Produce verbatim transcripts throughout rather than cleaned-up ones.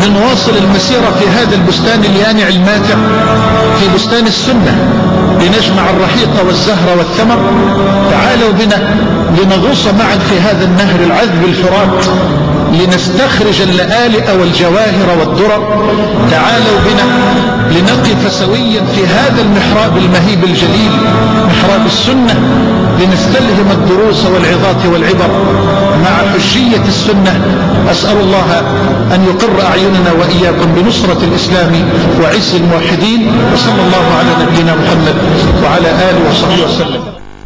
لنواصل المسيرة في هذا البستان اليانع الماتع، في بستان السنة، لنجمع الرحيق والزهر والثمر. تعالوا بنا لنغوص معا في هذا النهر العذب الفرات، لنستخرج اللآلئ والجواهر والدرر. تعالوا بنا لنقف سويا في هذا المحراب المهيب الجليل، محراب السنة، لنستلهم الدروس والعظات والعبر مع حجية السنة. أسأل الله أن يقر أعيننا وإياكم بنصرة الإسلام وعز الموحدين، وصلى الله على نبينا محمد وعلى آله وصحبه وسلم.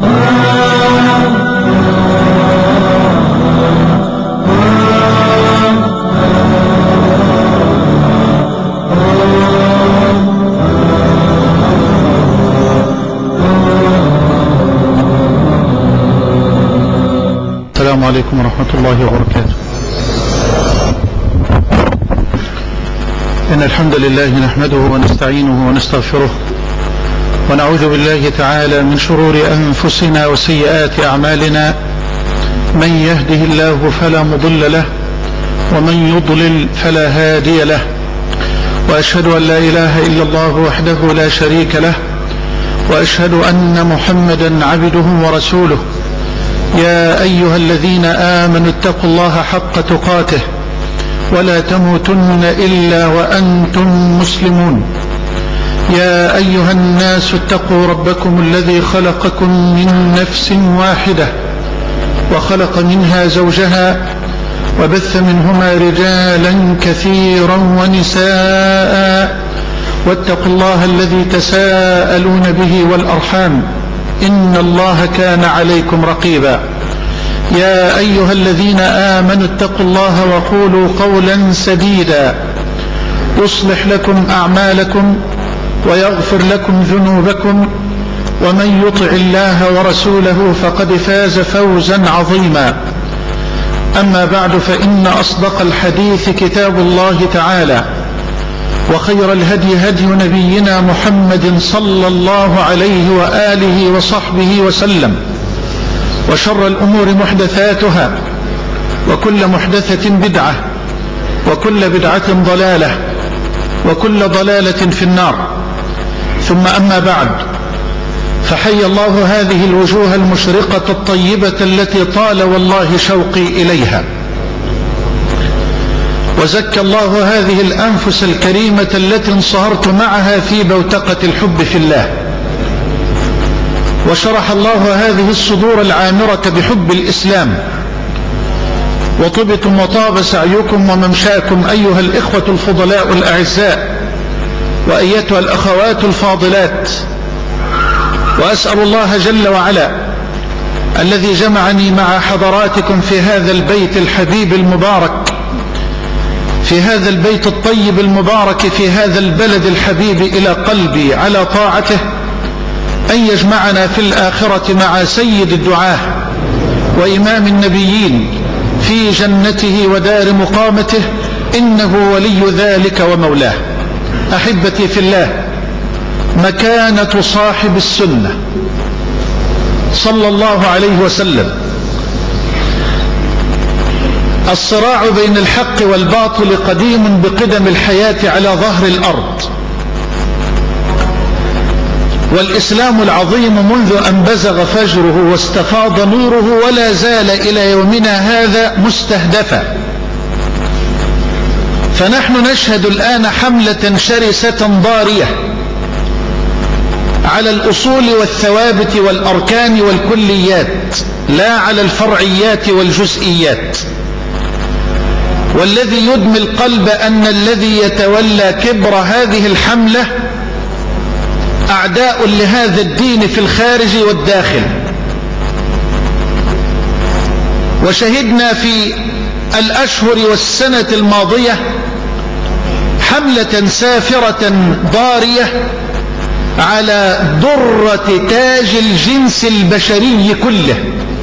السلام عليكم ورحمة الله وبركاته. إن الحمد لله نحمده ونستعينه ونستغفره، ونعوذ بالله تعالى من شرور أنفسنا وسيئات أعمالنا. من يهده الله فلا مضل له، ومن يضلل فلا هادي له، وأشهد أن لا إله إلا الله وحده لا شريك له، وأشهد أن محمدا عبده ورسوله. يا أيها الذين آمنوا اتقوا الله حق تقاته، ولا تموتن إلا وأنتم مسلمون. يا أيها الناس اتقوا ربكم الذي خلقكم من نفس واحدة، وخلق منها زوجها، وبث منهما رجالا كثيرا ونساء. واتقوا الله الذي تساءلون به والأرحام، إن الله كان عليكم رقيبا. يا أيها الذين آمنوا اتقوا الله وقولوا قولا سديدا يصلح لكم أعمالكم ويغفر لكم ذنوبكم، ومن يطع الله ورسوله فقد فاز فوزا عظيما. أما بعد، فإن أصدق الحديث كتاب الله تعالى، وخير الهدي هدي نبينا محمد صلى الله عليه وآله وصحبه وسلم، وشر الأمور محدثاتها، وكل محدثة بدعة، وكل بدعة ضلالة، وكل ضلالة في النار. ثم أما بعد، فحي الله هذه الوجوه المشرقة الطيبة التي طال والله شوقي إليها، وزكى الله هذه الأنفس الكريمة التي انصهرت معها في بوتقة الحب في الله، وشرح الله هذه الصدور العامرة بحب الإسلام، وطبتم وطاب سعيكم وممشاكم أيها الإخوة الفضلاء الأعزاء، وأيتها الأخوات الفاضلات. وأسأل الله جل وعلا الذي جمعني مع حضراتكم في هذا البيت الحبيب المبارك، في هذا البيت الطيب المبارك، في هذا البلد الحبيب إلى قلبي على طاعته، أن يجمعنا في الآخرة مع سيد الدعاة وإمام النبيين في جنته ودار مقامته، إنه ولي ذلك ومولاه. أحبتي في الله، مكانة صاحب السنة صلى الله عليه وسلم، الصراع بين الحق والباطل قديم بقدم الحياة على ظهر الأرض، والإسلام العظيم منذ أن بزغ فجره واستفاض نوره ولا زال إلى يومنا هذا مستهدفا. فنحن نشهد الآن حملة شرسة ضارية على الأصول والثوابت والأركان والكليات، لا على الفرعيات والجزئيات. والذي يدمي القلب أن الذي يتولى كبر هذه الحملة أعداء لهذا الدين في الخارج والداخل. وشهدنا في الأشهر والسنة الماضية حملة سافرة ضارية على درة تاج الجنس البشري كله،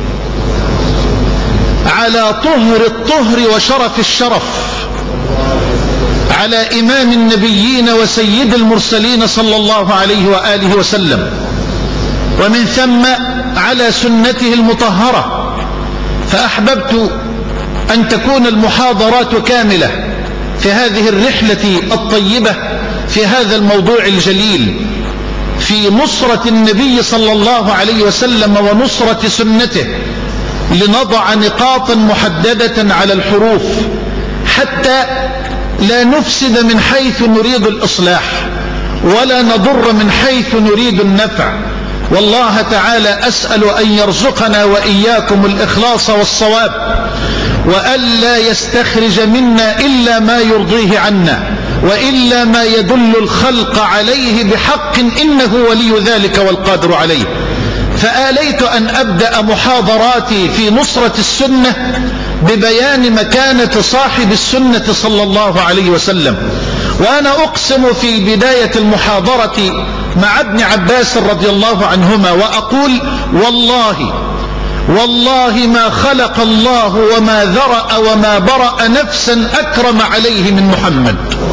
على طهر الطهر وشرف الشرف، على إمام النبيين وسيد المرسلين صلى الله عليه وآله وسلم، ومن ثم على سنته المطهرة. فأحببت أن تكون المحاضرات كاملة في هذه الرحلة الطيبة في هذا الموضوع الجليل في نصرة النبي صلى الله عليه وسلم ونصرة سنته، لنضع نقاطا محددة على الحروف حتى لا نفسد من حيث نريد الإصلاح ولا نضر من حيث نريد النفع. والله تعالى أسأل أن يرزقنا وإياكم الإخلاص والصواب، وألا يستخرج منا إلا ما يرضيه عنا وإلا ما يدل الخلق عليه بحق، إنه ولي ذلك والقادر عليه. فآليت أن أبدأ محاضراتي في نصرة السنة ببيان مكانة صاحب السنة صلى الله عليه وسلم. وأنا أقسم في بداية المحاضرة مع ابن عباس رضي الله عنهما وأقول: والله والله ما خلق الله وما ذرأ وما برأ نفسا أكرم عليه من محمد.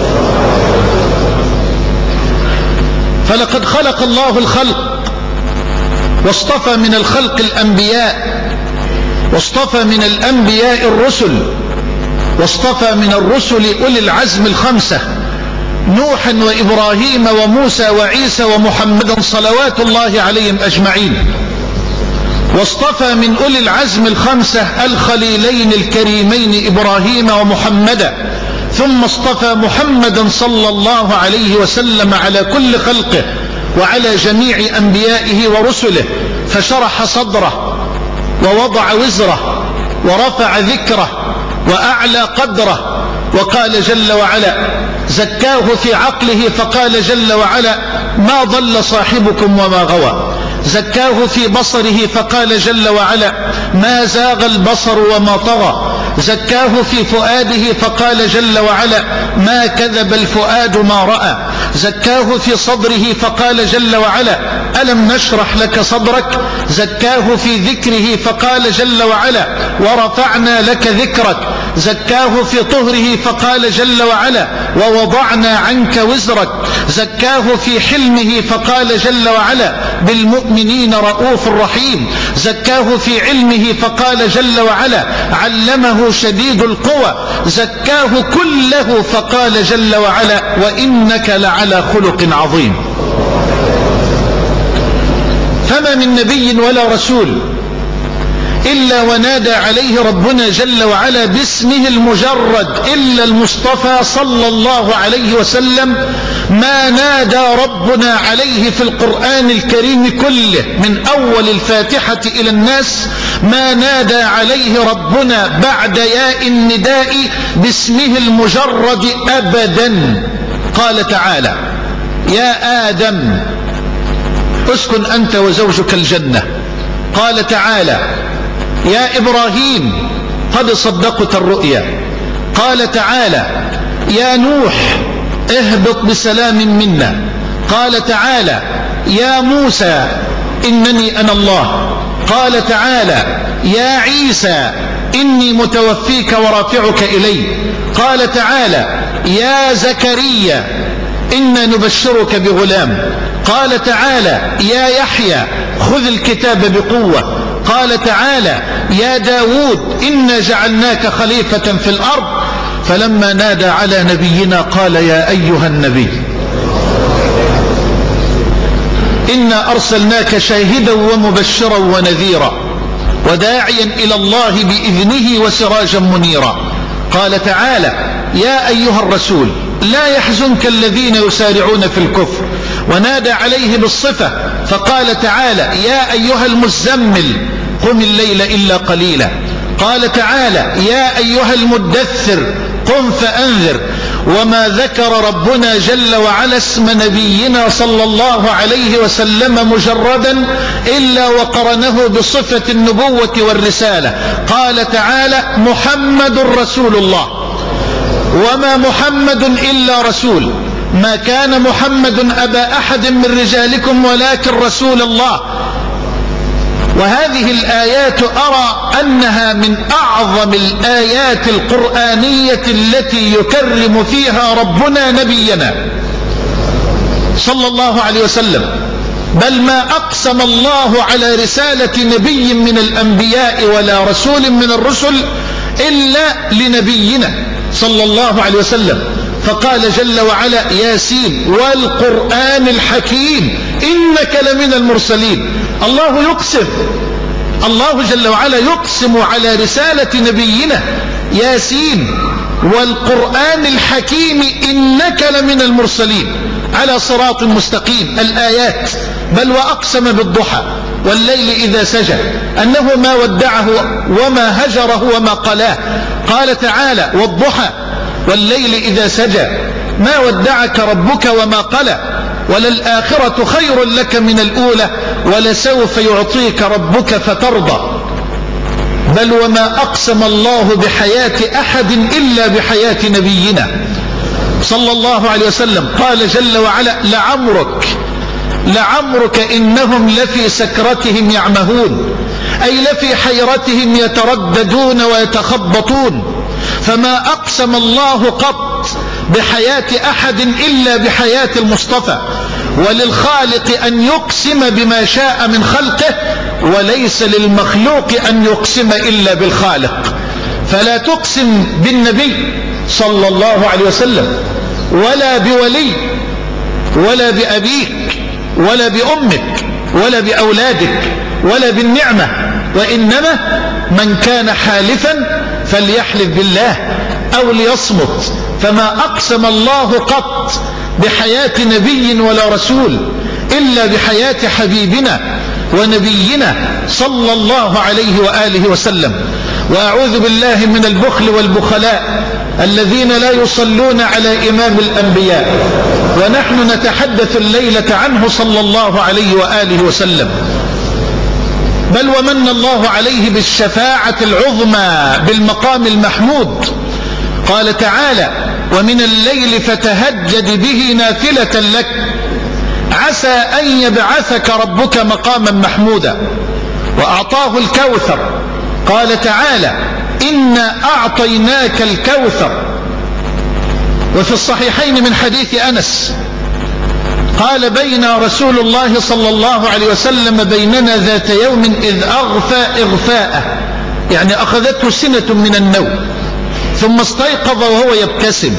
فلقد خلق الله الخلق واصطفى من الخلق الأنبياء، واصطفى من الأنبياء الرسل، واصطفى من الرسل أولي العزم الخمسة: نوحا وإبراهيم وموسى وعيسى ومحمدا صلوات الله عليهم أجمعين. واصطفى من أولي العزم الخمسة الخليلين الكريمين إبراهيم ومحمدا، ثم اصطفى محمدا صلى الله عليه وسلم على كل خلقه وعلى جميع أنبيائه ورسله، فشرح صدره ووضع وزره ورفع ذكره وأعلى قدره، وقال جل وعلا: زكاه في عقله فقال جل وعلا: ما ضل صاحبكم وما غوى. زكاه في بصره فقال جل وعلا: ما زاغ البصر وما طغى. زكاه في فؤاده فقال جل وعلا: ما كذب الفؤاد ما رأى. زكاه في صدره فقال جل وعلا: ألم نشرح لك صدرك. زكاه في ذكره فقال جل وعلا: ورفعنا لك ذكرك. زكاه في طهره فقال جل وعلا: ووضعنا عنك وزرك. زكاه في حلمه فقال جل وعلا: بالمؤمنين رؤوف رحيم. زكاه في علمه فقال جل وعلا: علمه شديد القوى. زكاه كله فقال جل وعلا: وإنك لعلى خلق عظيم. فما من نبي ولا رسول إلا ونادى عليه ربنا جل وعلا باسمه المجرد إلا المصطفى صلى الله عليه وسلم. ما نادى ربنا عليه في القرآن الكريم كله من أول الفاتحة إلى الناس، ما نادى عليه ربنا بعد ياء النداء باسمه المجرد أبدا. قال تعالى: يا آدم اسكن أنت وزوجك الجنة. قال تعالى: يا إبراهيم قد صدقت الرؤيا. قال تعالى: يا نوح اهبط بسلام منا. قال تعالى: يا موسى إنني أنا الله. قال تعالى: يا عيسى إني متوفيك ورافعك إلي. قال تعالى: يا زكريا إنا نبشرك بغلام. قال تعالى: يا يحيى خذ الكتاب بقوة. قال تعالى: يا داود إنا جعلناك خليفة في الأرض. فلما نادى على نبينا قال: يا أيها النبي إنا أرسلناك شاهدا ومبشرا ونذيرا وداعيا إلى الله بإذنه وسراجا منيرا. قال تعالى: يا أيها الرسول لا يحزنك الذين يسارعون في الكفر. ونادى عليه بالصفة فقال تعالى: يا أيها المزمل قم الليل إلا قليلا. قال تعالى: يا أيها المدثر قم فأنذر. وما ذكر ربنا جل وعلا اسم نبينا صلى الله عليه وسلم مجردا إلا وقرنه بصفة النبوة والرسالة. قال تعالى: محمد رسول الله. وما محمد إلا رسول. ما كان محمد أبا أحد من رجالكم ولكن رسول الله. وهذه الآيات أرى أنها من أعظم الآيات القرآنية التي يكرم فيها ربنا نبينا صلى الله عليه وسلم. بل ما أقسم الله على رسالة نبي من الأنبياء ولا رسول من الرسل إلا لنبينا صلى الله عليه وسلم، فقال جل وعلا: ياسين والقرآن الحكيم إنك لمن المرسلين. الله يقسم، الله جل وعلا يقسم على رسالة نبينا: ياسين والقرآن الحكيم إنك لمن المرسلين على صراط مستقيم. الآيات: بل وأقسم بالضحى والليل إذا سجى أنه ما ودعه وما هجره وما قلاه. قال تعالى: والضحى والليل إذا سجى ما ودعك ربك وما قلى، وللآخرة خير لك من الأولى ولسوف يعطيك ربك فترضى. بل وما أقسم الله بحياة أحد إلا بحياة نبينا صلى الله عليه وسلم. قال جل وعلا: لعمرك لعمرك إنهم لفي سكرتهم يعمهون، أي لفي حيرتهم يترددون ويتخبطون. فما أقسم الله قط بحياة أحد إلا بحياة المصطفى. وللخالق أن يقسم بما شاء من خلقه، وليس للمخلوق أن يقسم إلا بالخالق. فلا تقسم بالنبي صلى الله عليه وسلم ولا بولي ولا بأبيك ولا بأمك ولا بأولادك ولا بالنعمة، وإنما من كان حالفا فليحلف بالله أو ليصمت. فما أقسم الله قط بحياة نبي ولا رسول إلا بحياة حبيبنا ونبينا صلى الله عليه وآله وسلم. وأعوذ بالله من البخل والبخلاء الذين لا يصلون على إمام الأنبياء، ونحن نتحدث الليلة عنه صلى الله عليه وآله وسلم. بل ومن الله عليه بالشفاعة العظمى بالمقام المحمود. قال تعالى: ومن الليل فتهجد به نافلة لك عسى أن يبعثك ربك مقاما محمودا. وأعطاه الكوثر. قال تعالى: إنا أعطيناك الكوثر. وفي الصحيحين من حديث أنس قال: بين رسول الله صلى الله عليه وسلم بيننا ذات يوم إذ أغفى إغفاءه، يعني أخذته سنة من النوم، ثم استيقظ وهو يبتسم،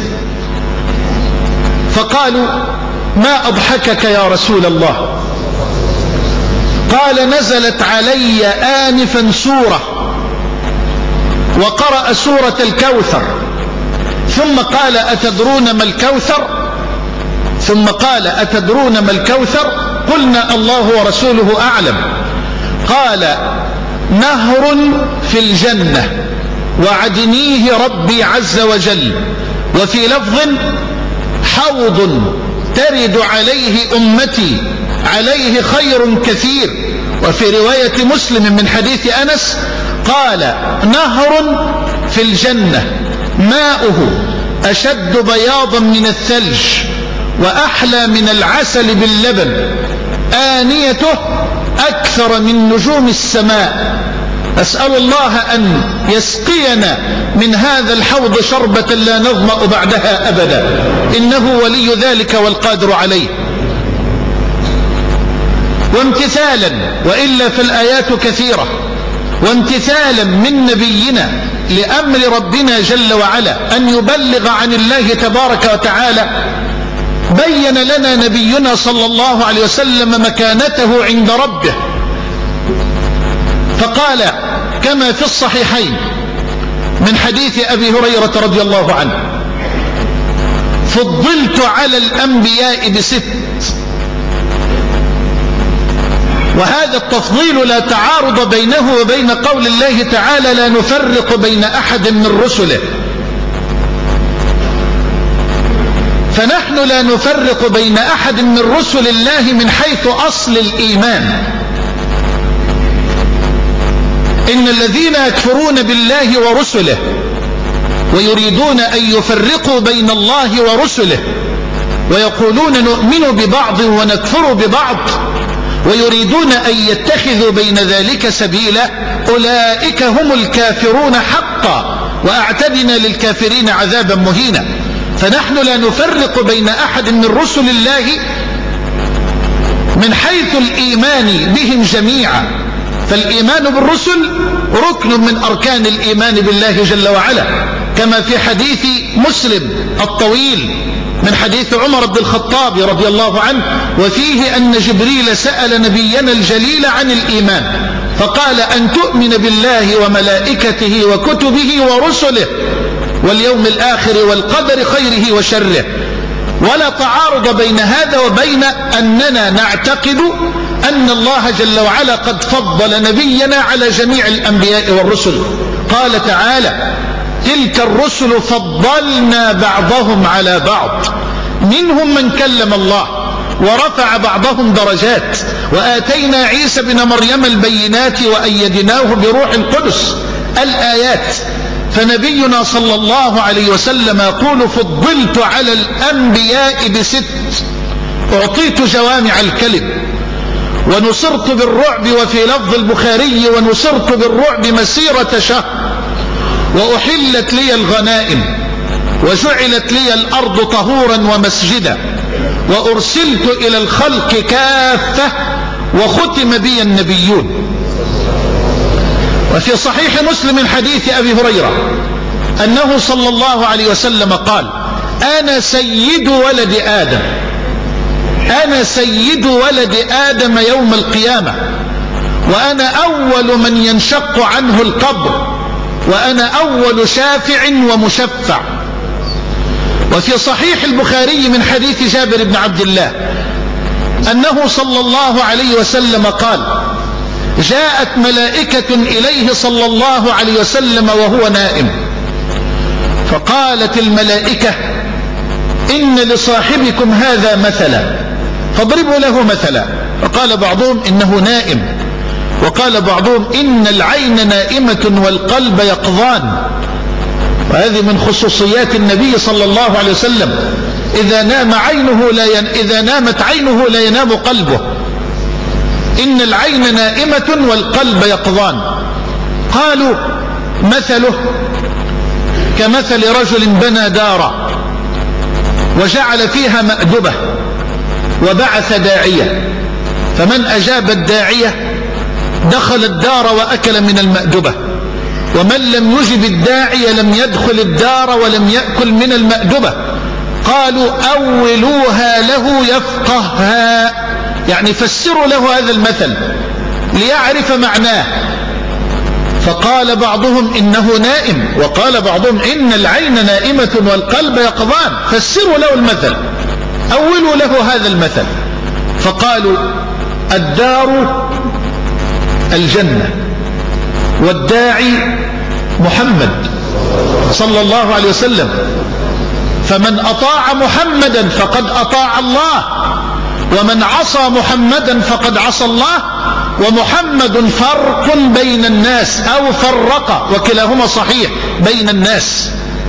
فقالوا: ما أضحكك يا رسول الله؟ قال: نزلت علي آنفا سورة وقرأ سورة الكوثر، ثم قال: أتدرون ما الكوثر؟ ثم قال: أتدرون ما الكوثر؟ قلنا: الله ورسوله أعلم. قال: نهر في الجنة وعدنيه ربي عز وجل. وفي لفظ: حوض ترد عليه أمتي عليه خير كثير. وفي رواية مسلم من حديث أنس قال: نهر في الجنة ماؤه أشد بياضا من الثلج وأحلى من العسل باللبن، آنيته أكثر من نجوم السماء. أسأل الله أن يسقينا من هذا الحوض شربة لا نظمأ بعدها أبدا، إنه ولي ذلك والقادر عليه. وامتثالا، وإلا فالآيات كثيرة، وامتثالا من نبينا لأمر ربنا جل وعلا أن يبلغ عن الله تبارك وتعالى، بين لنا نبينا صلى الله عليه وسلم مكانته عند ربه، فقال كما في الصحيحين من حديث أبي هريرة رضي الله عنه: فضلت على الأنبياء بست. وهذا التفضيل لا تعارض بينه وبين قول الله تعالى: لا نفرق بين أحد من رسله. فنحن لا نفرق بين أحد من رسل الله من حيث أصل الإيمان. إن الذين يكفرون بالله ورسله ويريدون أن يفرقوا بين الله ورسله ويقولون نؤمن ببعض ونكفر ببعض ويريدون أن يتخذوا بين ذلك سبيلا، أولئك هم الكافرون حقا، وأعتدنا للكافرين عذابا مهينا. فنحن لا نفرق بين أحد من رسل الله من حيث الإيمان بهم جميعا. فالإيمان بالرسل ركن من أركان الإيمان بالله جل وعلا، كما في حديث مسلم الطويل من حديث عمر بن الخطاب رضي الله عنه، وفيه أن جبريل سأل نبينا الجليل عن الإيمان فقال: أن تؤمن بالله وملائكته وكتبه ورسله واليوم الآخر والقدر خيره وشره. ولا تعارض بين هذا وبين أننا نعتقد أن الله جل وعلا قد فضل نبينا على جميع الأنبياء والرسل. قال تعالى: تلك الرسل فضلنا بعضهم على بعض، منهم من كلم الله ورفع بعضهم درجات، وآتينا عيسى بن مريم البينات وأيدناه بروح القدس الآيات. فنبينا صلى الله عليه وسلم يقول: فضلت على الأنبياء بست، أعطيت جوامع الكلم، ونصرت بالرعب، وفي لفظ البخاري: ونصرت بالرعب مسيرة شهر، وأحلت لي الغنائم، وجعلت لي الأرض طهورا ومسجدا، وأرسلت إلى الخلق كافة، وختم بي النبيون. وفي صحيح مسلم من حديث أبي هريرة أنه صلى الله عليه وسلم قال: أنا سيد ولد آدم، أنا سيد ولد آدم يوم القيامة، وأنا أول من ينشق عنه القبر، وأنا أول شافع ومشفع. وفي صحيح البخاري من حديث جابر بن عبد الله أنه صلى الله عليه وسلم قال: جاءت ملائكة إليه صلى الله عليه وسلم وهو نائم، فقالت الملائكة: إن لصاحبكم هذا مثلا فاضربوا له مثلا. فقال بعضهم: إنه نائم، وقال بعضهم: إن العين نائمة والقلب يقظان. وهذه من خصوصيات النبي صلى الله عليه وسلم، إذا نام عينه لا ين... إذا نامت عينه لا ينام قلبه. إن العين نائمة والقلب يقظان. قالوا: مثله كمثل رجل بنى دارا وجعل فيها مأدبة وبعث داعية، فمن أجاب الداعية دخل الدار وأكل من المأدبة، ومن لم يجب الداعي لم يدخل الدار ولم يأكل من المأدبة. قالوا: أولوها له يفقهها، يعني فسروا له هذا المثل ليعرف معناه. فقال بعضهم: إنه نائم، وقال بعضهم: إن العين نائمة والقلب يقظان. فسروا له المثل، أولوا له هذا المثل. فقالوا: الدار الجنة، والداعي محمد صلى الله عليه وسلم، فمن أطاع محمدا فقد أطاع الله، ومن عصى محمدا فقد عصى الله، ومحمد فرق بين الناس أو فرق، وكلاهما صحيح، بين الناس.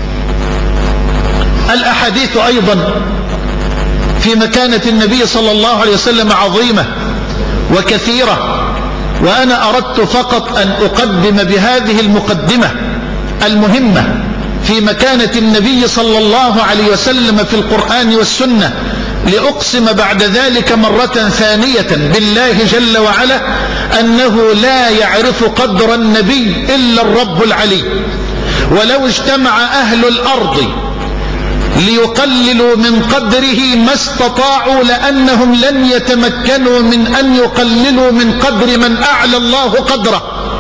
الأحاديث أيضا في مكانة النبي صلى الله عليه وسلم عظيمة وكثيرة، وأنا أردت فقط أن أقدم بهذه المقدمة المهمة في مكانة النبي صلى الله عليه وسلم في القرآن والسنة، لأقسم بعد ذلك مرة ثانية بالله جل وعلا أنه لا يعرف قدر النبي إلا الرب العلي. ولو اجتمع أهل الأرض ليقللوا من قدره ما استطاعوا، لأنهم لن يتمكنوا من أن يقللوا من قدر من أعلى الله قدره.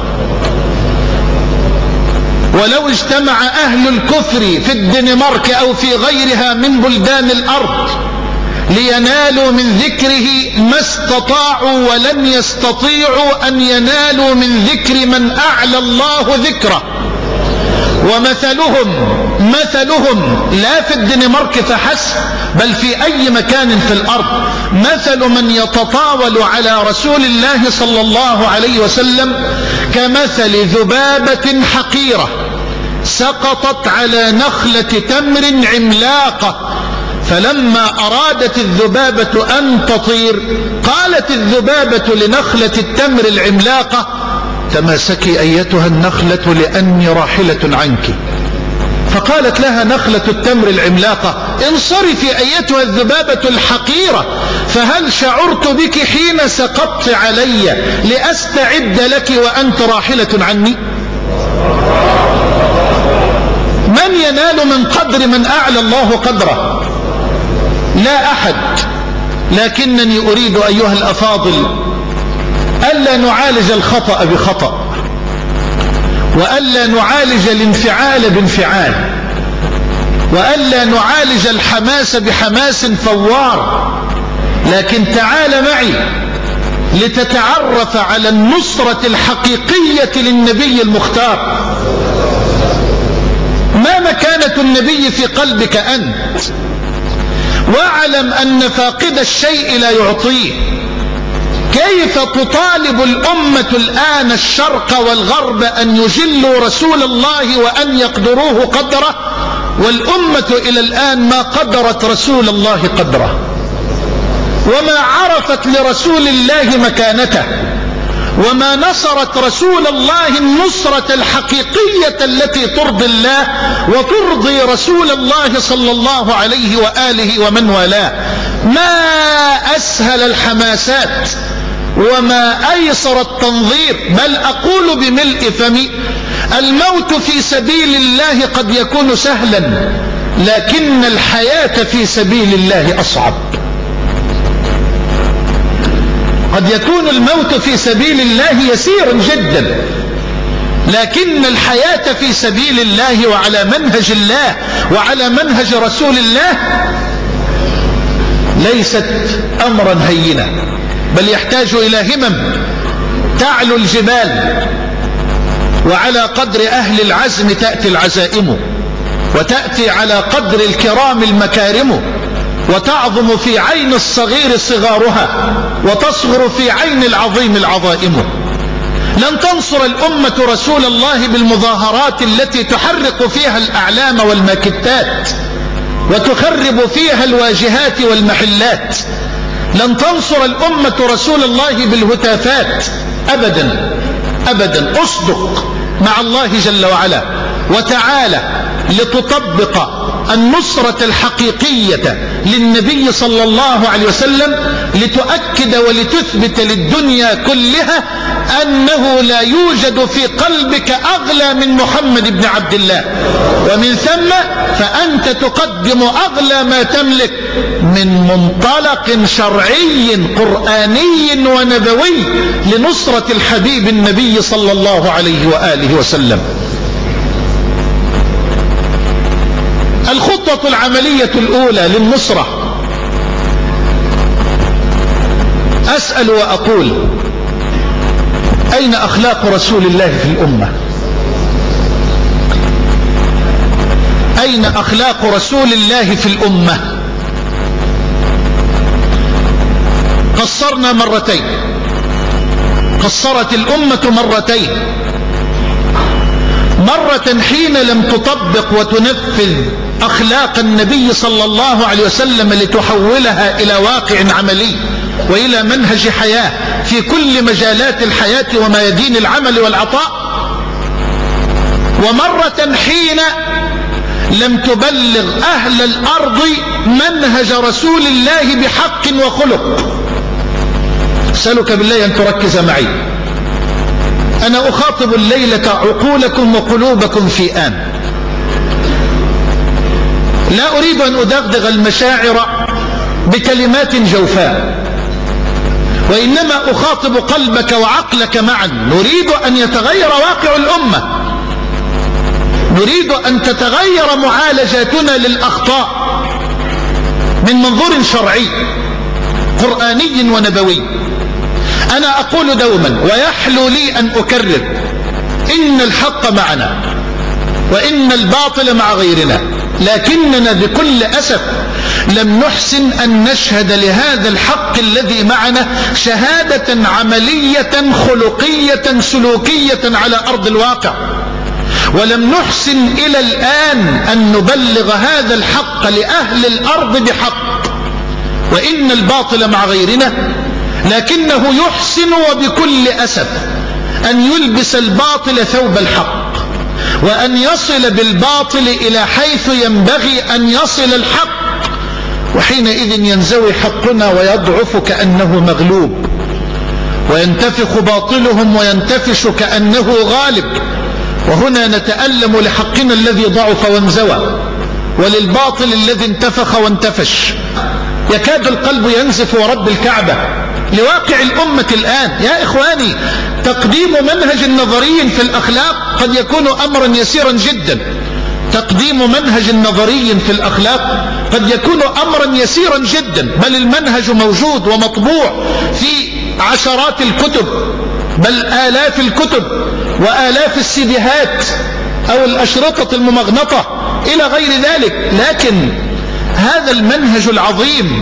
ولو اجتمع أهل الكفر في الدنمارك أو في غيرها من بلدان الأرض لينالوا من ذكره ما استطاعوا، ولن يستطيعوا أن ينالوا من ذكر من أعلى الله ذكره. ومثلهم مثلهم لا في الدنمارك فحسب، بل في أي مكان في الأرض، مثل من يتطاول على رسول الله صلى الله عليه وسلم كمثل ذبابة حقيرة سقطت على نخلة تمر عملاقة، فلما أرادت الذبابة أن تطير قالت الذبابة لنخلة التمر العملاقة: تماسكي أيتها النخلة لأني راحلة عنك. فقالت لها نخلة التمر العملاقة: انصرفي أيتها الذبابة الحقيرة، فهل شعرت بك حين سقطت علي لأستعد لك وأنت راحلة عني؟ من من ينال من قدر من أعلى الله قدره؟ لا أحد. لكنني أريد أيها الأفاضل ألا نعالج الخطأ بخطأ، وألا نعالج الانفعال بانفعال، وألا نعالج الحماس بحماس فوار، لكن تعال معي لتتعرف على النصرة الحقيقية للنبي المختار. ما مكانة النبي في قلبك أنت؟ واعلم أن فاقد الشيء لا يعطيه. كيف تطالب الأمة الآن الشرق والغرب أن يجلوا رسول الله وأن يقدروه قدره، والأمة إلى الآن ما قدرت رسول الله قدره، وما عرفت لرسول الله مكانته، وما نصرت رسول الله النصرة الحقيقية التي ترضي الله وترضي رسول الله صلى الله عليه وآله ومن والاه. ما أسهل الحماسات وما أيسر التنظير، بل أقول بملء فمي: الموت في سبيل الله قد يكون سهلا، لكن الحياة في سبيل الله أصعب. قد يكون الموت في سبيل الله يسيرا جدا، لكن الحياة في سبيل الله وعلى منهج الله وعلى منهج رسول الله ليست أمرا هينا، بل يحتاج إلى همم تعلو الجبال، وعلى قدر أهل العزم تأتي العزائم، وتأتي على قدر الكرام المكارم، وتعظم في عين الصغير صغارها، وتصغر في عين العظيم العظائم. لن تنصر الأمة رسول الله بالمظاهرات التي تحرق فيها الأعلام والماكتات وتخرب فيها الواجهات والمحلات. لن تنصر الأمة رسول الله بالهتافات أبدا أبدا. أصدق مع الله جل وعلا وتعالى لتطبق النصرة الحقيقية للنبي صلى الله عليه وسلم، لتؤكد ولتثبت للدنيا كلها أنه لا يوجد في قلبك أغلى من محمد بن عبد الله، ومن ثم فأنت تقدم أغلى ما تملك من منطلق شرعي قرآني ونبوي لنصرة الحبيب النبي صلى الله عليه وآله وسلم. الخطوة العملية الأولى للنصرة، أسأل وأقول: أين أخلاق رسول الله في الأمة؟ أين أخلاق رسول الله في الأمة؟ قصرنا مرتين، قصرت الأمة مرتين، مرة حين لم تطبق وتنفذ أخلاق النبي صلى الله عليه وسلم لتحولها إلى واقع عملي وإلى منهج حياة في كل مجالات الحياة وميادين العمل والعطاء، ومرة حين لم تبلغ أهل الأرض منهج رسول الله بحق وخلق. أسألك بالله أن تركز معي. أنا أخاطب الليلة عقولكم وقلوبكم في آن. لا أريد أن أدغدغ المشاعر بكلمات جوفاء، وإنما أخاطب قلبك وعقلك معا. نريد أن يتغير واقع الأمة، نريد أن تتغير معالجاتنا للأخطاء من منظور شرعي قرآني ونبوي. أنا أقول دوما ويحلو لي أن أكرر: إن الحق معنا وإن الباطل مع غيرنا، لكننا بكل أسف لم نحسن أن نشهد لهذا الحق الذي معنا شهادة عملية خلقية سلوكية على أرض الواقع، ولم نحسن إلى الآن أن نبلغ هذا الحق لأهل الأرض بحق. وإن الباطل مع غيرنا، لكنه يحسن وبكل أسف أن يلبس الباطل ثوب الحق، وأن يصل بالباطل إلى حيث ينبغي أن يصل الحق، وحينئذ ينزوي حقنا ويضعف كأنه مغلوب، وينتفخ باطلهم وينتفش كأنه غالب، وهنا نتألم لحقنا الذي ضعف وانزوى، وللباطل الذي انتفخ وانتفش. يكاد القلب ينزف ورب الكعبة لواقع الأمة الآن. يا إخواني، تقديم منهج نظري في الأخلاق قد يكون أمرا يسيرا جدا، تقديم منهج نظري في الأخلاق قد يكون أمرا يسيرا جدا، بل المنهج موجود ومطبوع في عشرات الكتب، بل آلاف الكتب وآلاف السيديهات أو الأشرطة الممغنطة إلى غير ذلك. لكن هذا المنهج العظيم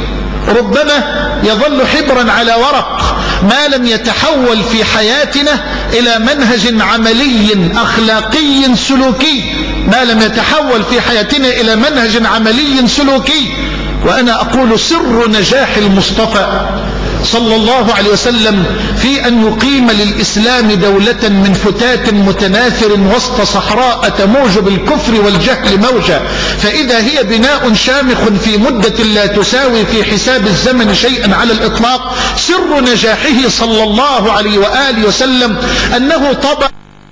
ربما يظل حبرا على ورق ما لم يتحول في حياتنا إلى منهج عملي أخلاقي سلوكي، ما لم يتحول في حياتنا إلى منهج عملي سلوكي. وأنا أقول سر نجاح المصطفى صلى الله عليه وسلم في أن يقيم للإسلام دولة من فتات متناثر وسط صحراء تموج بالكفر والجهل موجا، فإذا هي بناء شامخ في مدة لا تساوي في حساب الزمن شيئا على الإطلاق. سر نجاحه صلى الله عليه وآله وسلم أنه طبع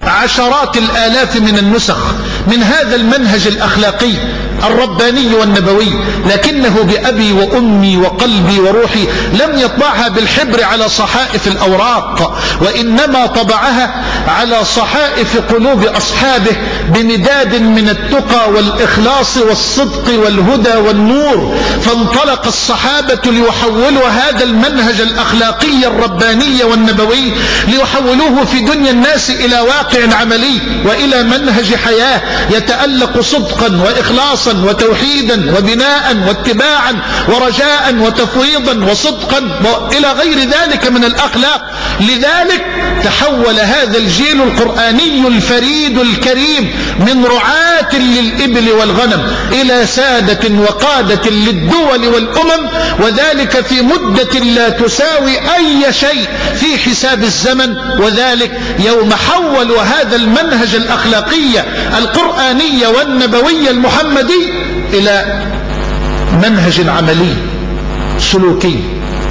عشرات الآلاف من النسخ من هذا المنهج الأخلاقي الرباني والنبوي، لكنه بأبي وأمي وقلبي وروحي لم يطبعها بالحبر على صحائف الأوراق، وإنما طبعها على صحائف قلوب أصحابه بمداد من التقى والإخلاص والصدق والهدى والنور. فانطلق الصحابة ليحولوا هذا المنهج الأخلاقي الرباني والنبوي، ليحولوه في دنيا الناس إلى واقع عملي وإلى منهج حياة يتألق صدقا وإخلاصا وتوحيدا وبناء واتباعا ورجاء وتفويضا وصدقا إلى غير ذلك من الأخلاق. لذلك تحول هذا الجيل القرآني الفريد الكريم من رعاة للإبل والغنم إلى سادة وقادة للدول والأمم، وذلك في مدة لا تساوي أي شيء في حساب الزمن، وذلك يوم حولوا هذا المنهج الأخلاقي القرآني والنبوي المحمدي إلى منهج عملي سلوكي.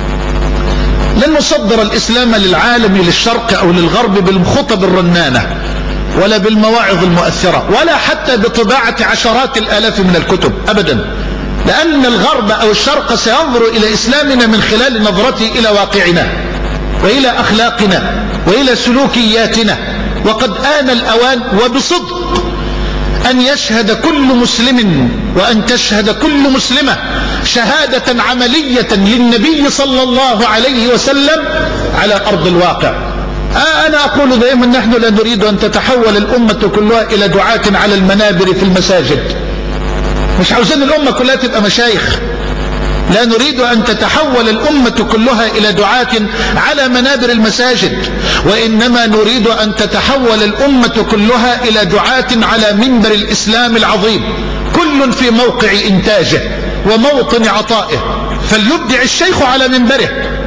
لن نصدر الإسلام للعالم للشرق أو للغرب بالخطب الرنانة ولا بالمواعظ المؤثرة ولا حتى بطباعة عشرات الآلاف من الكتب أبدا، لأن الغرب أو الشرق سينظر إلى إسلامنا من خلال نظرته إلى واقعنا وإلى أخلاقنا وإلى سلوكياتنا. وقد آن الأوان وبصدق أن يشهد كل مسلم وأن تشهد كل مسلمة شهادة عملية للنبي صلى الله عليه وسلم على أرض الواقع. آه أنا أقول دائما نحن لا نريد أن تتحول الأمة كلها إلى دعاة على المنابر في المساجد، مش عاوزين الأمة كلها تبقى مشايخ، لا نريد أن تتحول الأمة كلها إلى دعاة على منابر المساجد، وإنما نريد أن تتحول الأمة كلها إلى دعاة على منبر الإسلام العظيم، كل في موقع إنتاجه وموطن عطائه، فليبدع الشيخ على منبره،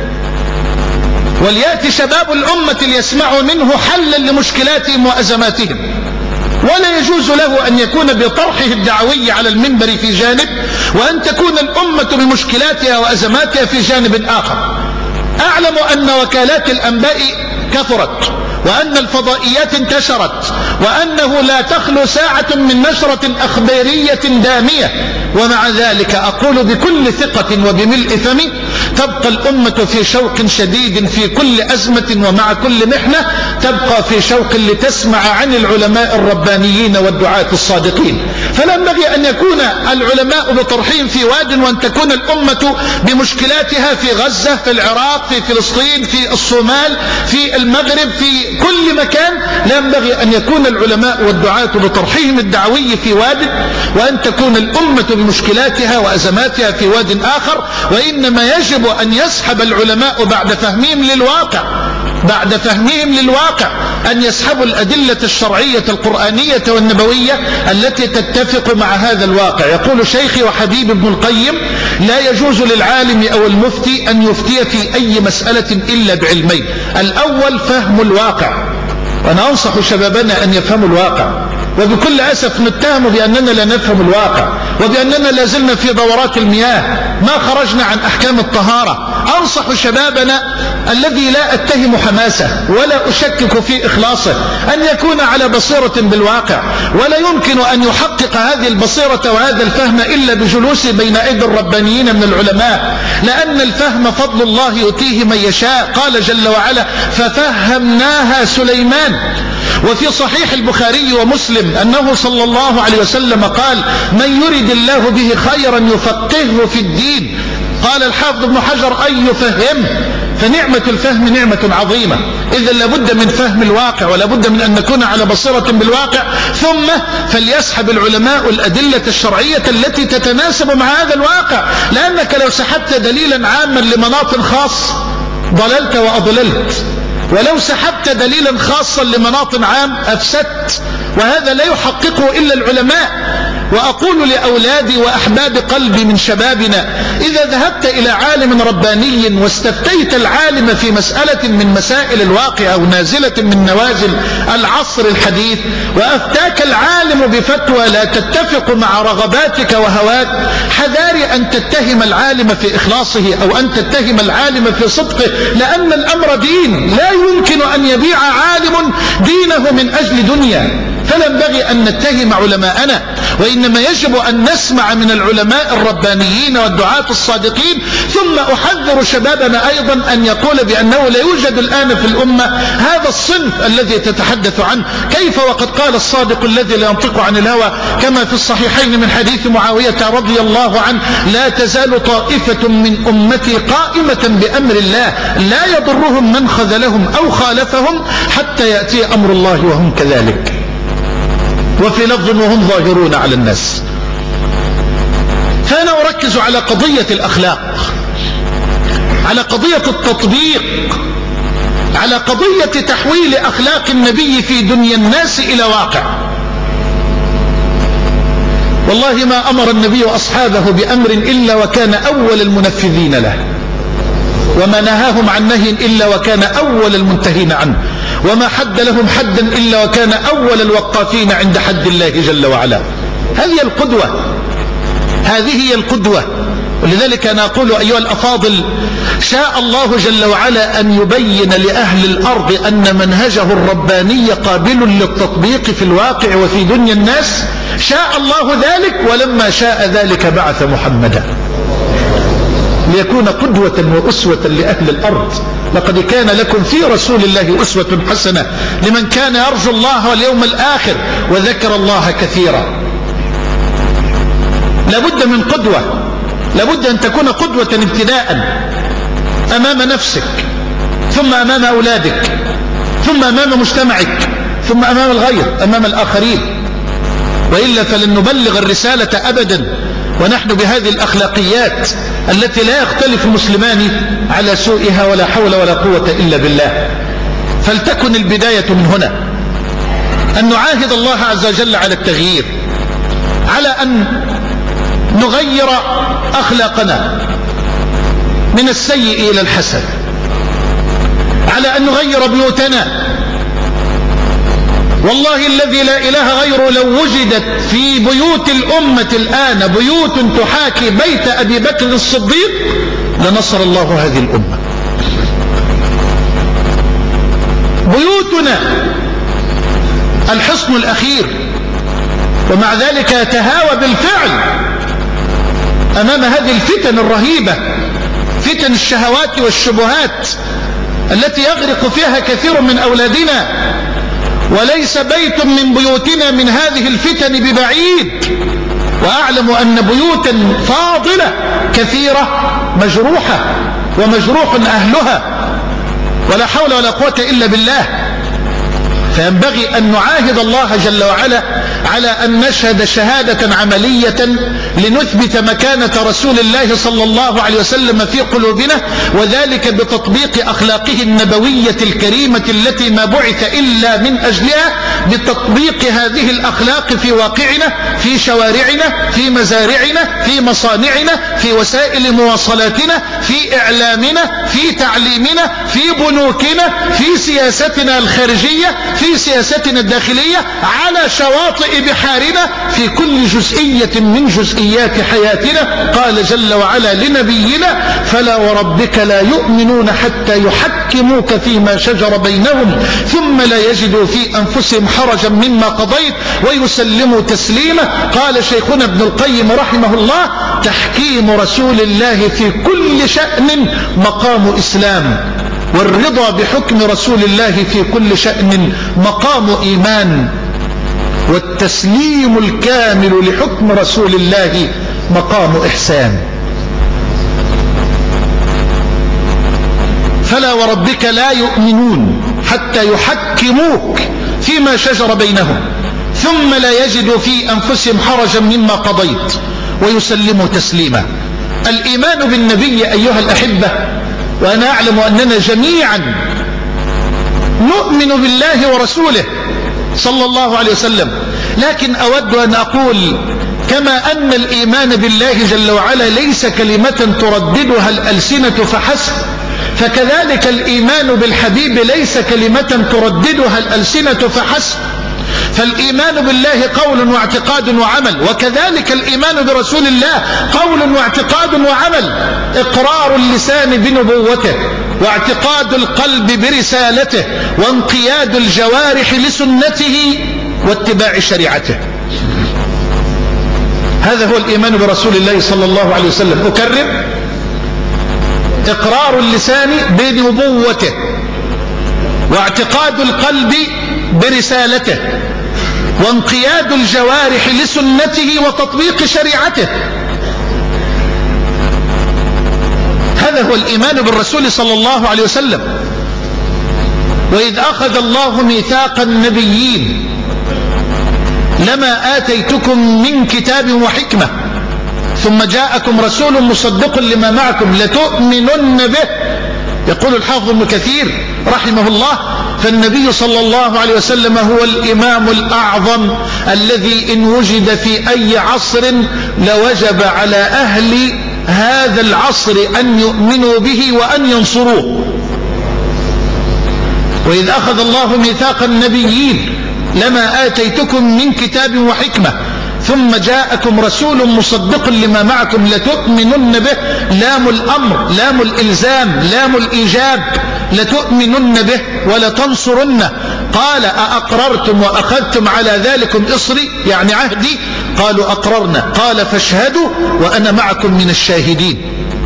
وليأتي شباب الأمة ليسمعوا منه حلا لمشكلاتهم وأزماتهم. ولا يجوز له أن يكون بطرحه الدعوي على المنبر في جانب، وأن تكون الأمة بمشكلاتها وأزماتها في جانب آخر. أعلم أن وكالات الأنباء كثرت، وأن الفضائيات انتشرت، وأنه لا تخلو ساعة من نشرة أخبارية دامية، ومع ذلك أقول بكل ثقة وبملء فمي تبقى الأمة في شوق شديد في كل أزمة ومع كل محنة، تبقى في شوق لتسمع عن العلماء الربانيين والدعاة الصادقين. فلا ينبغي أن يكون العلماء بطرحهم في واد، وأن تكون الأمة بمشكلاتها في غزة، في العراق، في فلسطين، في الصومال، في المغرب، في كل مكان. لا ينبغي أن يكون العلماء والدعاة بطرحهم الدعوي في واد، وأن تكون الأمة بمشكلاتها وأزماتها في واد آخر. وإنما يجب أن يسحب العلماء بعد فهمهم للواقع بعد فهمهم للواقع أن يسحبوا الأدلة الشرعية القرآنية والنبوية التي تتفق مع هذا الواقع. يقول شيخي وحبيب ابن القيم: لا يجوز للعالم أو المفتي أن يفتي في أي مسألة إلا بعلمين: الأول فهم الواقع، وأنا أنصح شبابنا أن يفهموا الواقع، وبكل أسف نتهم بأننا لا نفهم الواقع، وبأننا لازلنا في دورات المياه، ما خرجنا عن أحكام الطهارة، أنصح شبابنا الذي لا أتهم حماسه ولا أشكك في إخلاصه أن يكون على بصيرة بالواقع، ولا يمكن أن يحقق هذه البصيرة وهذا الفهم إلا بجلوسه بين أيدي الربانيين من العلماء، لأن الفهم فضل الله يؤتيه من يشاء. قال جل وعلا: ففهمناها سليمان. وفي صحيح البخاري ومسلم أنه صلى الله عليه وسلم قال: من يرد الله به خيرا يفقهه في الدين. قال الحافظ ابن حجر: أي يفهم. فنعمة الفهم نعمة عظيمة. إذا لابد من فهم الواقع، ولابد من أن نكون على بصيرة بالواقع. ثم فليسحب العلماء الأدلة الشرعية التي تتناسب مع هذا الواقع، لأنك لو سحبت دليلا عاما لمناط خاص ضللت وأضللت، ولو سحبت دليلا خاصا لمناط عام أفسدت، وهذا لا يحققه إلا العلماء. وأقول لأولادي وأحباب قلبي من شبابنا: إذا ذهبت إلى عالم رباني واستفتيت العالم في مسألة من مسائل الواقع أو نازلة من نوازل العصر الحديث، وأفتاك العالم بفتوى لا تتفق مع رغباتك وهواك، حذار أن تتهم العالم في إخلاصه أو أن تتهم العالم في صدقه، لأن الأمر دين، لا يمكن أن يبيع عالم دينه من أجل دنيا. فلا ينبغي أن نتهم علماءنا، وإنما يجب أن نسمع من العلماء الربانيين والدعاة الصادقين. ثم أحذر شبابنا أيضا أن يقول بأنه لا يوجد الآن في الأمة هذا الصنف الذي تتحدث عنه. كيف وقد قال الصادق الذي لا ينطق عن الهوى كما في الصحيحين من حديث معاوية رضي الله عنه: لا تزال طائفة من أمتي قائمة بأمر الله لا يضرهم من خذلهم أو خالفهم حتى يأتي أمر الله وهم كذلك. وفي لفظ: وهم ظاهرون على الناس. فأنا أركز على قضية الأخلاق، على قضية التطبيق، على قضية تحويل أخلاق النبي في دنيا الناس إلى واقع. والله ما أمر النبي أصحابه بأمر إلا وكان أول المنفذين له، وما نهاهم عن نهي إلا وكان أول المنتهين عنه، وما حد لهم حدا إلا وكان أول الوقافين عند حد الله جل وعلا. هذه القدوة، هذه هي القدوة. ولذلك أنا أقول أيها الأفاضل: شاء الله جل وعلا أن يبين لأهل الأرض أن منهجه الرباني قابل للتطبيق في الواقع وفي دنيا الناس. شاء الله ذلك، ولما شاء ذلك بعث محمدا ليكون قدوة وأسوة لأهل الأرض. لقد كان لكم في رسول الله أسوة حسنة لمن كان يرجو الله واليوم الآخر وذكر الله كثيرا. لابد من قدوة، لابد أن تكون قدوة ابتداء أمام نفسك، ثم أمام أولادك، ثم أمام مجتمعك، ثم أمام الغير، أمام الآخرين. وإلا فلن نبلغ الرسالة أبدا ونحن بهذه الأخلاقيات التي لا يختلف المسلمان على سوءها، ولا حول ولا قوة إلا بالله. فلتكن البداية من هنا، أن نعاهد الله عز وجل على التغيير، على أن نغير أخلاقنا من السيء إلى الحسن، على أن نغير بيوتنا. والله الذي لا إله غيره لو وجدت في بيوت الأمة الآن بيوت تحاكي بيت أبي بكر الصديق لنصر الله هذه الأمة. بيوتنا الحصن الأخير، ومع ذلك يتهاوى بالفعل أمام هذه الفتن الرهيبة، فتن الشهوات والشبهات التي يغرق فيها كثير من أولادنا. وليس بيت من بيوتنا من هذه الفتن ببعيد، وأعلم أن بيوتا فاضلة كثيرة مجروحة ومجروح أهلها، ولا حول ولا قوة إلا بالله. فينبغي أن نعاهد الله جل وعلا على أن نشهد شهادة عملية لنثبت مكانة رسول الله صلى الله عليه وسلم في قلوبنا، وذلك بتطبيق أخلاقه النبوية الكريمة التي ما بعث إلا من أجلها، بتطبيق هذه الأخلاق في واقعنا، في شوارعنا، في مزارعنا، في مصانعنا، في وسائل مواصلاتنا، في إعلامنا، في تعليمنا، في بنوكنا، في سياستنا الخارجية، في سياستنا الداخلية، على شواطئ بحارنا، في كل جزئية من جزئيات حياتنا. قال جل وعلا لنبينا: فلا وربك لا يؤمنون حتى يحكموك فيما شجر بينهم ثم لا يجدوا في أنفسهم حرجا مما قضيت ويسلموا تسليما. قال شيخنا ابن القيم رحمه الله: تحكيم رسول الله في كل شأن مقام إسلام، والرضا بحكم رسول الله في كل شأن مقام إيمان، والتسليم الكامل لحكم رسول الله مقام إحسان. فلا وربك لا يؤمنون حتى يحكموك فيما شجر بينهم ثم لا يجدوا في أنفسهم حرجا مما قضيت ويسلموا تسليما. الإيمان بالنبي أيها الأحبة، وأنا أعلم أننا جميعا نؤمن بالله ورسوله صلى الله عليه وسلم، لكن أود أن أقول كما أن الإيمان بالله جل وعلا ليس كلمة ترددها الألسنة فحسب، فكذلك الإيمان بالحبيب ليس كلمة ترددها الألسنة فحسب. فالإيمان بالله قول واعتقاد وعمل، وكذلك الإيمان برسول الله قول واعتقاد وعمل. إقرار اللسان بنبوته، واعتقاد القلب برسالته، وانقياد الجوارح لسنته، واتباع شريعته. هذا هو الإيمان برسول الله صلى الله عليه وسلم. أكرر: إقرار اللسان بنبوته، واعتقاد القلب برسالته، وانقياد الجوارح لسنته، وتطبيق شريعته. هذا هو الإيمان بالرسول صلى الله عليه وسلم. وإذ أخذ الله ميثاق النبيين لما آتيتكم من كتاب وحكمة ثم جاءكم رسول مصدق لما معكم لتؤمنن به. يقول الحافظ ابن كثير رحمه الله: فالنبي صلى الله عليه وسلم هو الإمام الأعظم الذي إن وجد في أي عصر لوجب على أهل هذا العصر أن يؤمنوا به وأن ينصروه. وإذ أخذ الله ميثاق النبيين لما آتيتكم من كتاب وحكمة ثم جاءكم رسول مصدق لما معكم لتؤمنن به. لام الأمر، لام الإلزام، لام الإيجاب. لتؤمنن به ولتنصرنه. قال: أأقررتم وأخذتم على ذلكم إصري، يعني عهدي؟ قالوا: أقررنا. قال: فاشهدوا وأنا معكم من الشاهدين.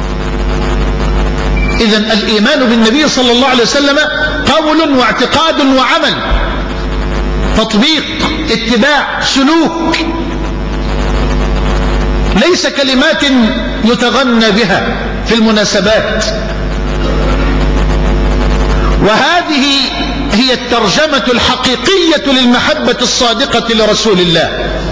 إذن الإيمان بالنبي صلى الله عليه وسلم قول واعتقاد وعمل، تطبيق، اتباع، سلوك، ليس كلمات يتغنى بها في المناسبات. وهذه هي الترجمة الحقيقية للمحبة الصادقة لرسول الله.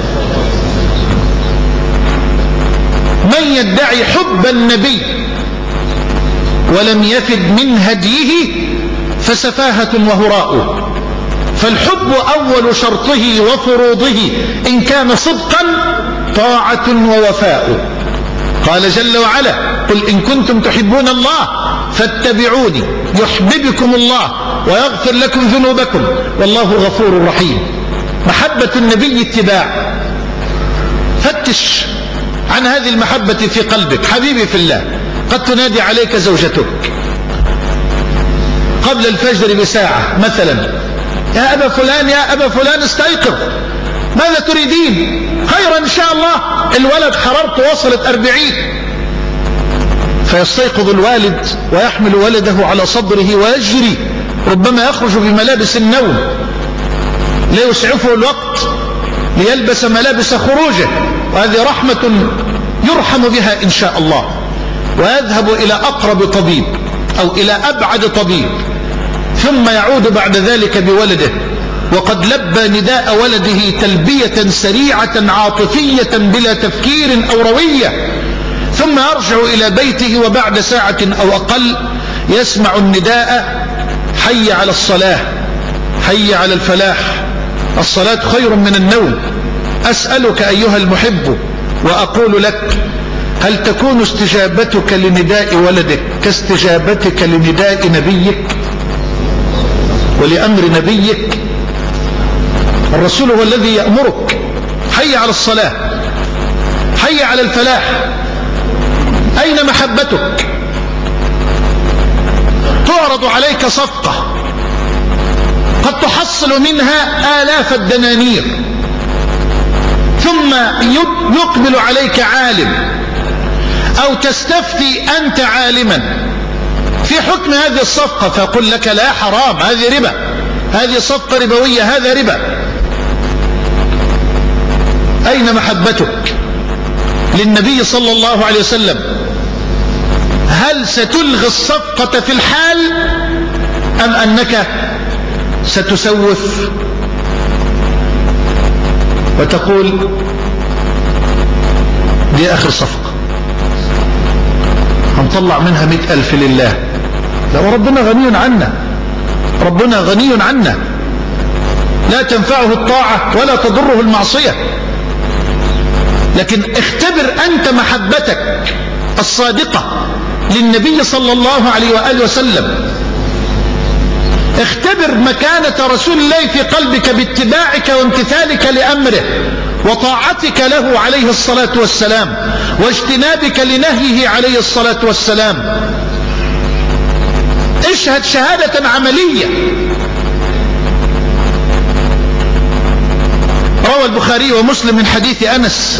من يدعي حب النبي ولم يفد من هديه فسفاهة وهراء. فالحب أول شرطه وفروضه إن كان صدقا طاعة ووفاء. قال جل وعلا: قل إن كنتم تحبون الله فاتبعوني يحببكم الله ويغفر لكم ذنوبكم والله غفور رحيم. محبة النبي اتباع. فتش عن هذه المحبة في قلبك. حبيبي في الله، قد تنادي عليك زوجتك قبل الفجر بساعة مثلا: يا أبا فلان، يا أبا فلان استيقظ، ماذا تريدين؟ خيرا إن شاء الله، الولد حرارته وصلت أربعين. فيستيقظ الوالد ويحمل ولده على صدره ويجري، ربما يخرج بملابس النوم لا يسعفه الوقت ليلبس ملابس خروجه، وهذه رحمة يرحم بها إن شاء الله. ويذهب إلى أقرب طبيب أو إلى أبعد طبيب، ثم يعود بعد ذلك بولده وقد لبى نداء ولده تلبية سريعة عاطفية بلا تفكير أو روية، ثم يرجع إلى بيته وبعد ساعة أو أقل يسمع النداء: حي على الصلاة، حي على الفلاح، الصلاة خير من النوم. أسألك أيها المحب وأقول لك: هل تكون استجابتك لنداء ولدك كاستجابتك لنداء نبيك ولأمر نبيك؟ الرسول هو الذي يأمرك: حي على الصلاة، حي على الفلاح. أين محبتك؟ تعرض عليك صفقة قد تحصل منها آلاف الدنانير، ثم يقبل عليك عالم أو تستفتي أنت عالما في حكم هذه الصفقة فيقول لك: لا، حرام، هذه ربا، هذه صفقة ربوية، هذا ربا. أين محبتك للنبي صلى الله عليه وسلم؟ هل ستلغي الصفقة في الحال أم أنك ستسوف وتقول: دي آخر صفقة، هنطلع منها مئة ألف لله؟ لا، وربنا غني عنا، ربنا غني عنا، لا تنفعه الطاعة ولا تضره المعصية. لكن اختبر أنت محبتك الصادقة للنبي صلى الله عليه وآله وسلم، اختبر مكانة رسول الله في قلبك باتباعك وامتثالك لأمره وطاعتك له عليه الصلاة والسلام واجتنابك لنهيه عليه الصلاة والسلام. اشهد شهادة عملية. روى البخاري ومسلم من حديث أنس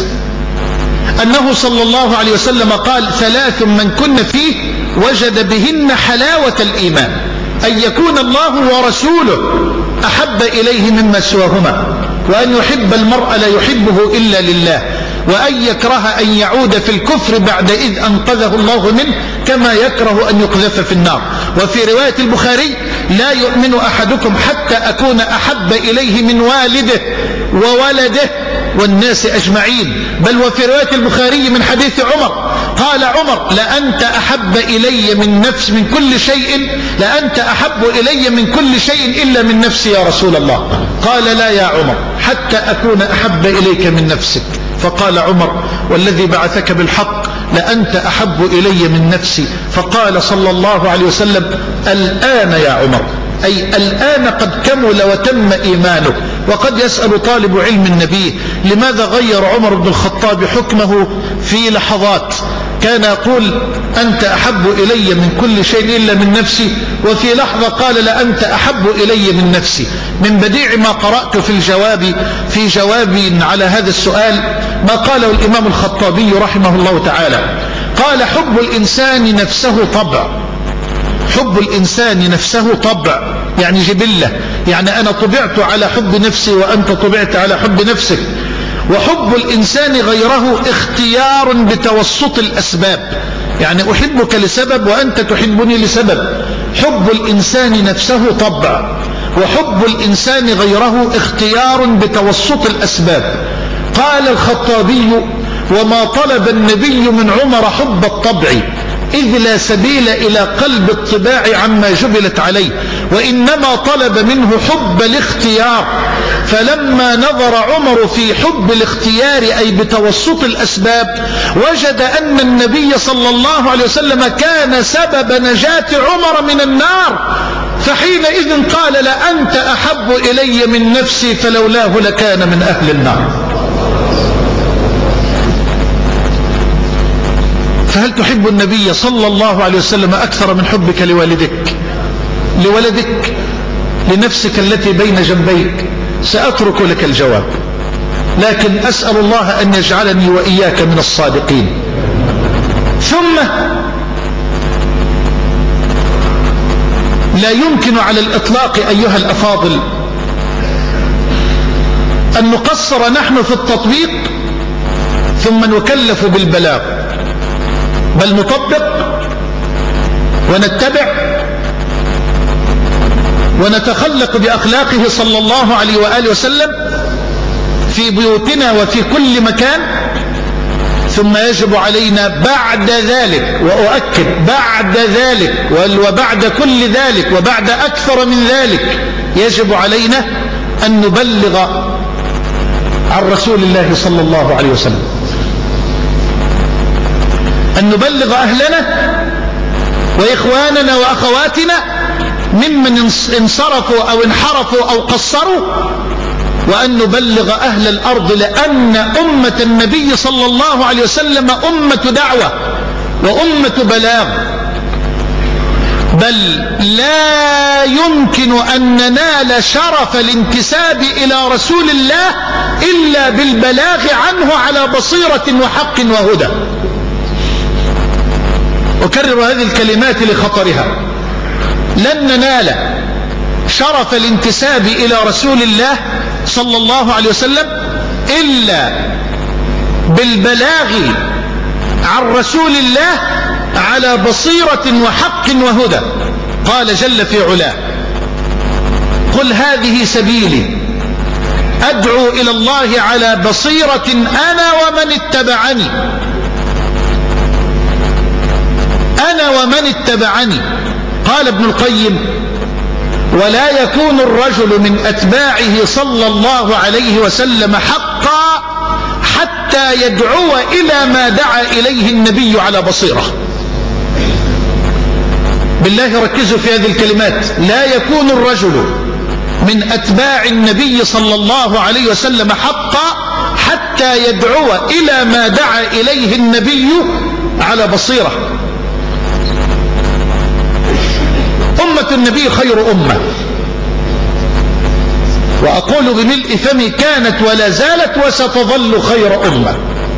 أنه صلى الله عليه وسلم قال: ثلاث من كن فيه وجد بهن حلاوة الإيمان: أن يكون الله ورسوله أحب إليه مما سواهما، وأن يحب المرء لا يحبه إلا لله، وأن يكره أن يعود في الكفر بعد إذ أنقذه الله منه، كما يكره أن يقذف في النار. وفي رواية البخاري: لا يؤمن أحدكم حتى أكون أحب إليه من والده وولده والناس أجمعين. بل وفي رواية البخاري من حديث عمر قال عمر: لأنت أحب إلي من نفس من كل شيء لأنت أحب إلي من كل شيء إلا من نفسي يا رسول الله. قال: لا يا عمر، حتى أكون أحب إليك من نفسك. فقال عمر: والذي بعثك بالحق لأنت أحب إلي من نفسي. فقال صلى الله عليه وسلم: الآن يا عمر، أي الآن قد كمل وتم إيمانه. وقد يسأل طالب علم النبي: لماذا غير عمر بن الخطاب حكمه في لحظات؟ كان يقول: أنت أحب إلي من كل شيء إلا من نفسي، وفي لحظة قال: لأنت أحب إلي من نفسي. من بديع ما قرأت في الجواب في جواب على هذا السؤال ما قاله الإمام الخطابي رحمه الله تعالى. قال: حب الإنسان نفسه طبع، حب الإنسان نفسه طبع، يعني جبلة، يعني أنا طبعت على حب نفسي وأنت طبعت على حب نفسك. وحب الإنسان غيره اختيار بتوسط الأسباب، يعني أحبك لسبب وأنت تحبني لسبب. حب الإنسان نفسه طبع، وحب الإنسان غيره اختيار بتوسط الأسباب. قال الخطابي: وما طلب النبي من عمر حب الطبع، إذ لا سبيل إلى قلب الطباع عما جبلت عليه، وإنما طلب منه حب الاختيار. فلما نظر عمر في حب الاختيار أي بتوسط الأسباب، وجد أن النبي صلى الله عليه وسلم كان سبب نجاة عمر من النار، فحينئذ قال: لأنت أحب إلي من نفسي، فلولاه لكان من أهل النار. فهل تحب النبي صلى الله عليه وسلم أكثر من حبك لوالدك، لولدك، لنفسك التي بين جنبيك؟ سأترك لك الجواب، لكن أسأل الله أن يجعلني وإياك من الصادقين. ثم لا يمكن على الإطلاق أيها الأفاضل أن نقصر نحن في التطبيق ثم نكلف بالبلاغ، بل نطبق ونتبع ونتخلق بأخلاقه صلى الله عليه وآله وسلم في بيوتنا وفي كل مكان. ثم يجب علينا بعد ذلك، وأؤكد بعد ذلك وبعد كل ذلك وبعد أكثر من ذلك، يجب علينا أن نبلغ عن رسول الله صلى الله عليه وسلم. أن نبلغ أهلنا وإخواننا وأخواتنا ممن انصرفوا أو انحرفوا أو قصروا، وأن نبلغ أهل الأرض، لأن أمة النبي صلى الله عليه وسلم أمة دعوة وأمة بلاغ. بل لا يمكن أن ننال شرف الانتساب إلى رسول الله إلا بالبلاغ عنه على بصيرة وحق وهدى. أكرر هذه الكلمات لخطرها: لن ننال شرف الانتساب إلى رسول الله صلى الله عليه وسلم إلا بالبلاغ عن رسول الله على بصيرة وحق وهدى. قال جل في علاه: قل هذه سبيلي أدعو إلى الله على بصيرة أنا ومن اتبعني أنا ومن اتبعني. قال ابن القيم: ولا يكون الرجل من أتباعه صلى الله عليه وسلم حقا حتى يدعو إلى ما دعا إليه النبي على بصيرة. بالله ركزوا في هذه الكلمات: لا يكون الرجل من أتباع النبي صلى الله عليه وسلم حقا حتى يدعو إلى ما دعا إليه النبي على بصيرة. أمة النبي خير أمة، وأقول بملء فمي: كانت ولا زالت وستظل خير أمة.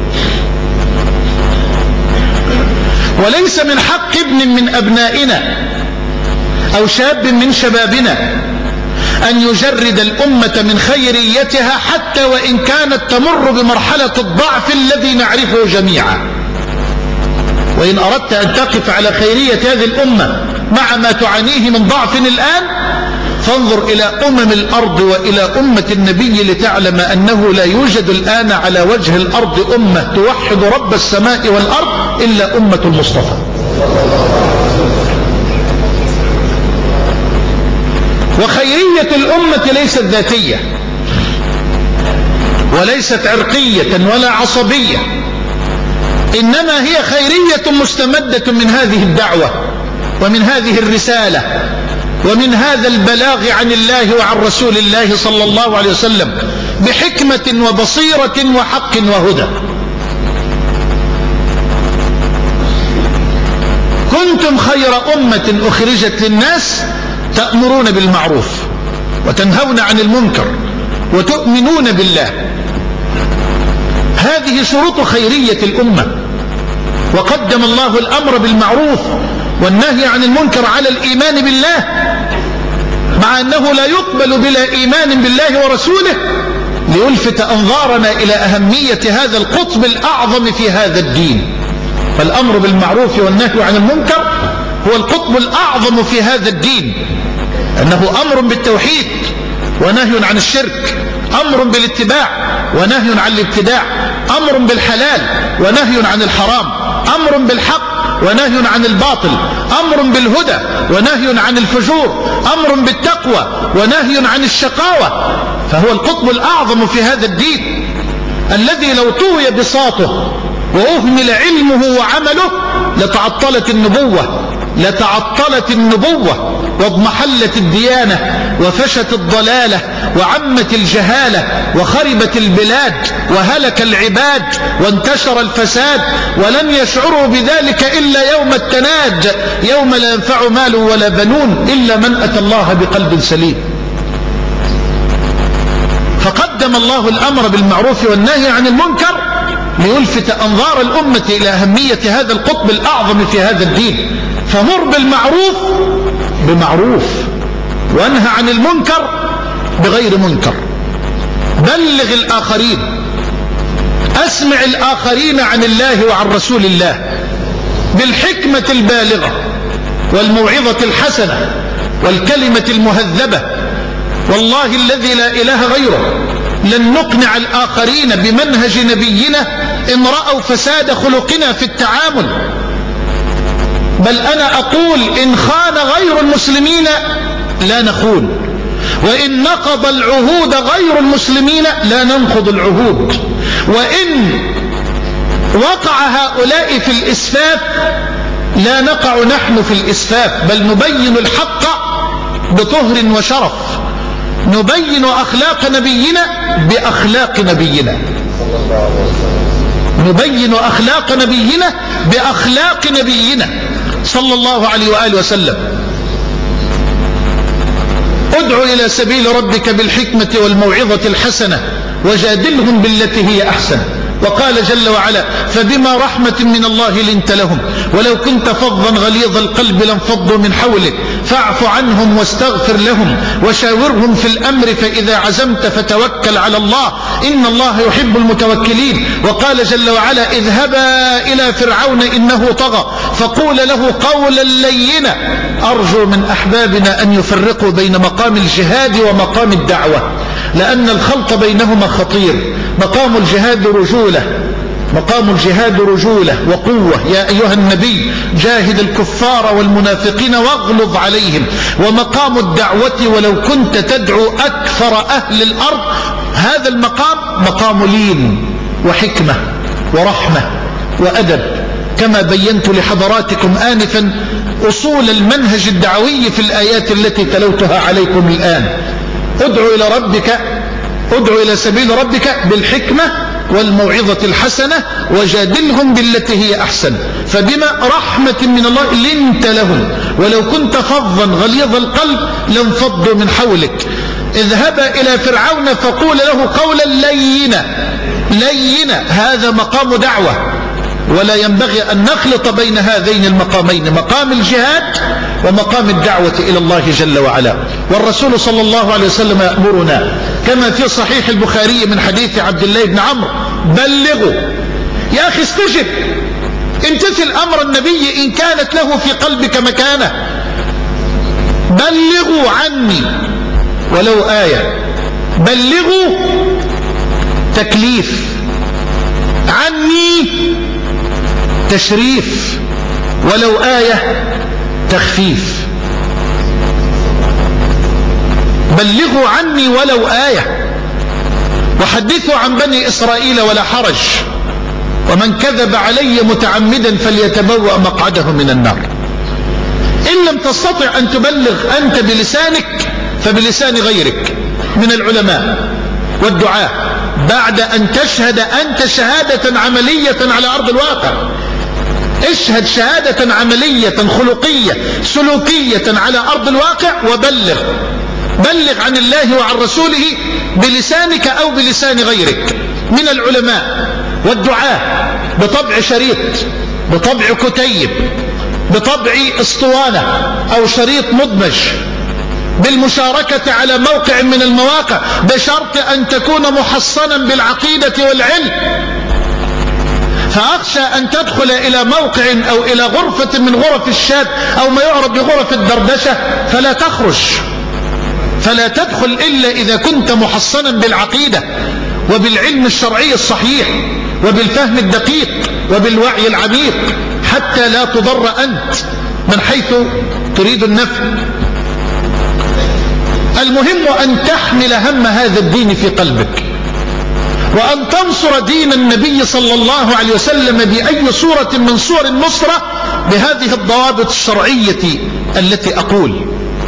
وليس من حق ابن من أبنائنا أو شاب من شبابنا أن يجرد الأمة من خيريتها حتى وإن كانت تمر بمرحلة الضعف الذي نعرفه جميعا. وإن أردت أن تقف على خيرية هذه الأمة مع ما تعانيه من ضعف الآن، فانظر إلى أمم الأرض وإلى أمة النبي لتعلم أنه لا يوجد الآن على وجه الأرض أمة توحد رب السماء والأرض إلا أمة المصطفى. وخيرية الأمة ليست ذاتية وليست عرقية ولا عصبية، إنما هي خيرية مستمدة من هذه الدعوة ومن هذه الرسالة ومن هذا البلاغ عن الله وعن رسول الله صلى الله عليه وسلم بحكمة وبصيرة وحق وهدى. كنتم خير أمة أخرجت للناس تأمرون بالمعروف وتنهون عن المنكر وتؤمنون بالله. هذه شروط خيرية الأمة. وقدم الله الأمر بالمعروف والنهي عن المنكر على الإيمان بالله، مع أنه لا يقبل بلا إيمان بالله ورسوله، ليلفت أنظارنا إلى أهمية هذا القطب الأعظم في هذا الدين. فالأمر بالمعروف والنهي عن المنكر هو القطب الأعظم في هذا الدين، أنه أمر بالتوحيد ونهي عن الشرك، أمر بالاتباع ونهي عن الابتداع، أمر بالحلال ونهي عن الحرام، أمر بالحق ونهي عن الباطل، أمر بالهدى ونهي عن الفجور، أمر بالتقوى ونهي عن الشقاوة. فهو القطب الأعظم في هذا الدين الذي لو طوي بساطه وأهمل علمه وعمله لتعطلت النبوة لتعطلت النبوة واضمحلت الديانة وفشت الضلالة وعمت الجهالة وخربت البلاد وهلك العباد وانتشر الفساد، ولن يشعروا بذلك إلا يوم التناد، يوم لا ينفع مال ولا بنون إلا من أتى الله بقلب سليم. فقدم الله الأمر بالمعروف والنهي عن المنكر ليلفت أنظار الأمة إلى أهمية هذا القطب الأعظم في هذا الدين. فمر بالمعروف بمعروف، وانهى عن المنكر بغير منكر. بلغ الآخرين، أسمع الآخرين عن الله وعن رسول الله بالحكمة البالغة والموعظة الحسنة والكلمة المهذبة. والله الذي لا إله غيره لن نقنع الآخرين بمنهج نبينا إن رأوا فساد خلقنا في التعامل. بل أنا أقول إن خان غير المسلمين لا نخون، وإن نقض العهود غير المسلمين لا ننقض العهود، وإن وقع هؤلاء في الإسفاف، لا نقع نحن في الإسفاف، بل نبين الحق بطهر وشرف، نبين أخلاق نبينا بأخلاق نبينا، نبين أخلاق نبينا بأخلاق نبينا صلى الله عليه وآله وسلم. ادع إلى سبيل ربك بالحكمة والموعظة الحسنة وجادلهم بالتي هي أحسن. وقال جل وعلا: فبما رحمة من الله لنت لهم ولو كنت فظا غليظ القلب لانفضوا من حولك فاعف عنهم واستغفر لهم وشاورهم في الأمر فإذا عزمت فتوكل على الله إن الله يحب المتوكلين. وقال جل وعلا: اذهبا إلى فرعون إنه طغى فقول له قولا لينا أرجو من أحبابنا أن يفرقوا بين مقام الجهاد ومقام الدعوة، لأن الخلط بينهما خطير. مقام الجهاد رجولة، مقام الجهاد رجولة وقوة، يا أيها النبي جاهد الكفار والمنافقين واغلظ عليهم. ومقام الدعوة ولو كنت تدعو أكثر أهل الأرض، هذا المقام مقام لين وحكمة ورحمة وأدب، كما بينت لحضراتكم آنفا أصول المنهج الدعوي في الآيات التي تلوتها عليكم الآن. ادعو إلى ربك، ادعو إلى سبيل ربك بالحكمة والموعظة الحسنة وجادلهم بالتي هي أحسن. فبما رحمة من الله لنت لهم ولو كنت فظا غليظ القلب لانفضوا من حولك. اذهبا إلى فرعون فقول له قولا لينا، لينا هذا مقام دعوة، ولا ينبغي أن نخلط بين هذين المقامين، مقام الجهاد ومقام الدعوة إلى الله جل وعلا. والرسول صلى الله عليه وسلم يأمرنا كما في صحيح البخاري من حديث عبد الله بن عمرو: بلغوا. يا أخي استجب، امتثل أمر النبي إن كانت له في قلبك مكانة. بلغوا عني ولو آية، بلغوا تكليف، عني تشريف، ولو آية تخفيف. بلغوا عني ولو آية، وحدثوا عن بني إسرائيل ولا حرج، ومن كذب علي متعمدا فليتبوأ مقعده من النار. إن لم تستطع أن تبلغ أنت بلسانك فبلسان غيرك من العلماء والدعاة، بعد أن تشهد أنت شهادة عملية على أرض الواقع. اشهد شهادة عملية خلقية سلوكية على أرض الواقع وبلغ، بلغ عن الله وعن رسوله بلسانك أو بلسان غيرك من العلماء والدعاة، بطبع شريط، بطبع كتيب، بطبع اسطوانة أو شريط مدمج، بالمشاركة على موقع من المواقع، بشرط أن تكون محصنا بالعقيدة والعلم. فأخشى أن تدخل إلى موقع أو إلى غرفة من غرف الشات أو ما يعرف بغرف الدردشة فلا تخرج، فلا تدخل إلا إذا كنت محصنا بالعقيدة وبالعلم الشرعي الصحيح وبالفهم الدقيق وبالوعي العميق، حتى لا تضر أنت من حيث تريد النفع. المهم أن تحمل هم هذا الدين في قلبك، وأن تنصر دين النبي صلى الله عليه وسلم بأي صورة من صور النصرة بهذه الضوابط الشرعية التي أقول.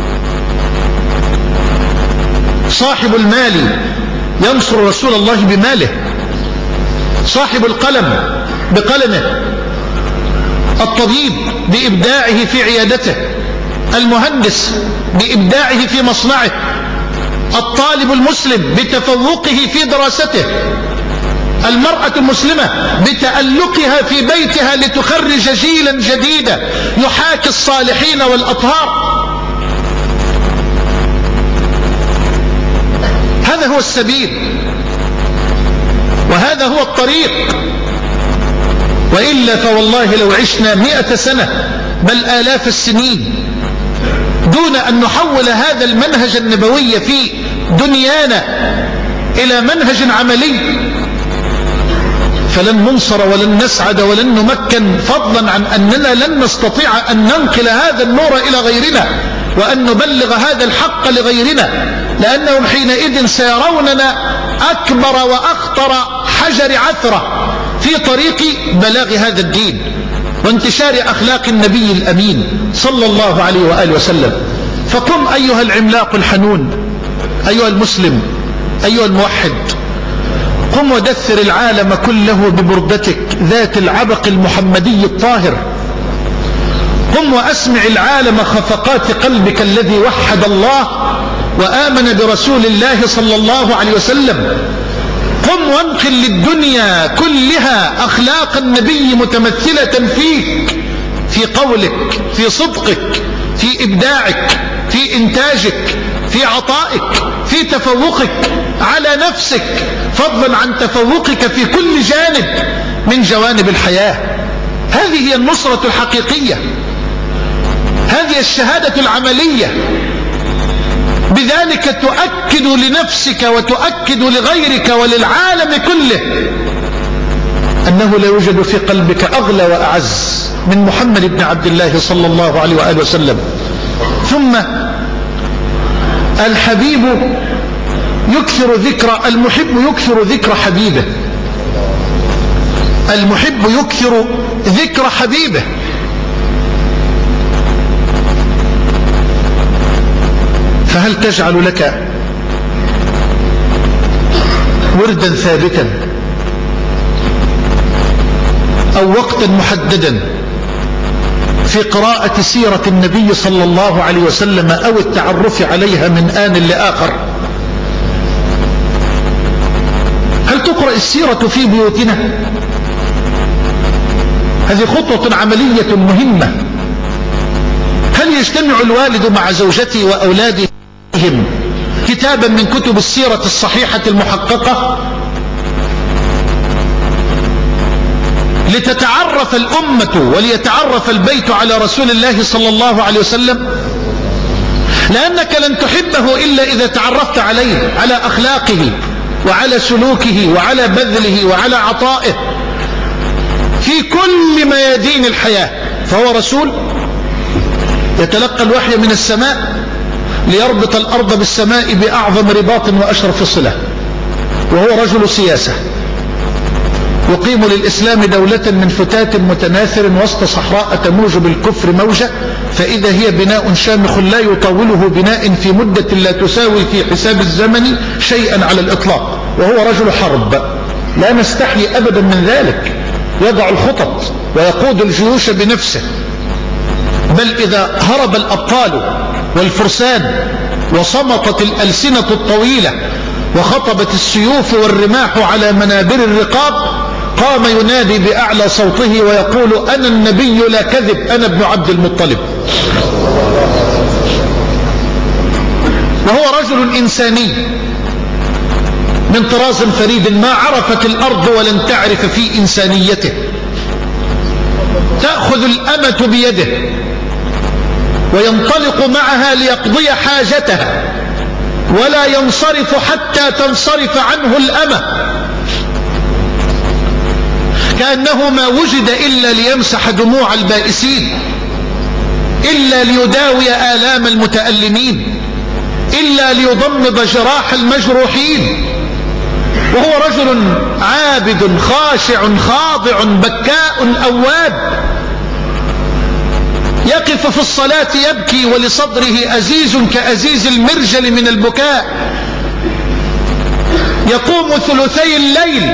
صاحب المال ينصر رسول الله بماله، صاحب القلم بقلمه، الطبيب بإبداعه في عيادته، المهندس بإبداعه في مصنعه، الطالب المسلم بتفوقه في دراسته، المرأة المسلمة بتألقها في بيتها لتخرج جيلا جديدا يحاكي الصالحين والأطهار. هذا هو السبيل وهذا هو الطريق، وإلا فوالله لو عشنا مئة سنة بل آلاف السنين دون أن نحول هذا المنهج النبوي في دنيانا إلى منهج عملي فلن ننصر ولن نسعد ولن نمكن، فضلا عن أننا لن نستطيع أن ننقل هذا النور إلى غيرنا وأن نبلغ هذا الحق لغيرنا، لأنهم حينئذ سيروننا أكبر وأخطر حجر عثرة في طريق بلاغ هذا الدين وانتشار أخلاق النبي الأمين صلى الله عليه وآله وسلم. فقم أيها العملاق الحنون، أيها المسلم، أيها الموحد، قم ودثر العالم كله ببردتك ذات العبق المحمدي الطاهر. قم وأسمع العالم خفقات قلبك الذي وحد الله وآمن برسول الله صلى الله عليه وسلم. قم وانقل للدنيا كلها أخلاق النبي متمثلة فيك، في قولك، في صدقك، في إبداعك، في إنتاجك، في عطائك، في تفوقك على نفسك، فضلا عن تفوقك في كل جانب من جوانب الحياة. هذه هي النصرة الحقيقية، هذه الشهادة العملية. بذلك تؤكد لنفسك وتؤكد لغيرك وللعالم كله أنه لا يوجد في قلبك أغلى وأعز من محمد بن عبد الله صلى الله عليه وآله وسلم. ثم الحبيب يكثر ذكر المحب يكثر ذكر حبيبه، المحب يكثر ذكر حبيبه. فهل تجعل لك وردا ثابتا أو وقتا محددا في قراءة سيرة النبي صلى الله عليه وسلم أو التعرف عليها من آن لآخر؟ هل تقرأ السيرة في بيوتنا؟ هذه خطوة عملية مهمة. هل يجتمع الوالد مع زوجته وأولاده كتابا من كتب السيرة الصحيحة المحققة لتتعرف الأمة وليتعرف البيت على رسول الله صلى الله عليه وسلم؟ لأنك لن تحبه إلا إذا تعرفت عليه، على أخلاقه وعلى سلوكه وعلى بذله وعلى عطائه في كل ميادين الحياة. فهو رسول يتلقى الوحي من السماء ليربط الأرض بالسماء بأعظم رباط وأشرف صلة، وهو رجل سياسة يقيم للإسلام دولة من فتات متناثر وسط صحراء تموج بالكفر موجة، فإذا هي بناء شامخ لا يطوله بناء في مدة لا تساوي في حساب الزمن شيئا على الإطلاق، وهو رجل حرب لا نستحي أبدا من ذلك، يضع الخطط ويقود الجيوش بنفسه. بل إذا هرب الأبطال والفرسان وصمتت الألسنة الطويلة وخطبت السيوف والرماح على منابر الرقاب، قام ينادي بأعلى صوته ويقول: أنا النبي لا كذب، أنا ابن عبد المطلب. وهو رجل إنساني من طراز فريد ما عرفت الأرض ولن تعرف في إنسانيته. تأخذ الأمة بيده وينطلق معها ليقضي حاجتها ولا ينصرف حتى تنصرف عنه الأمة، كأنه ما وجد إلا ليمسح دموع البائسين، إلا ليداوي آلام المتألمين، إلا ليضمد جراح المجروحين. وهو رجل عابد خاشع خاضع بكاء أواب، يقف في الصلاة يبكي ولصدره أزيز كأزيز المرجل من البكاء، يقوم ثلثي الليل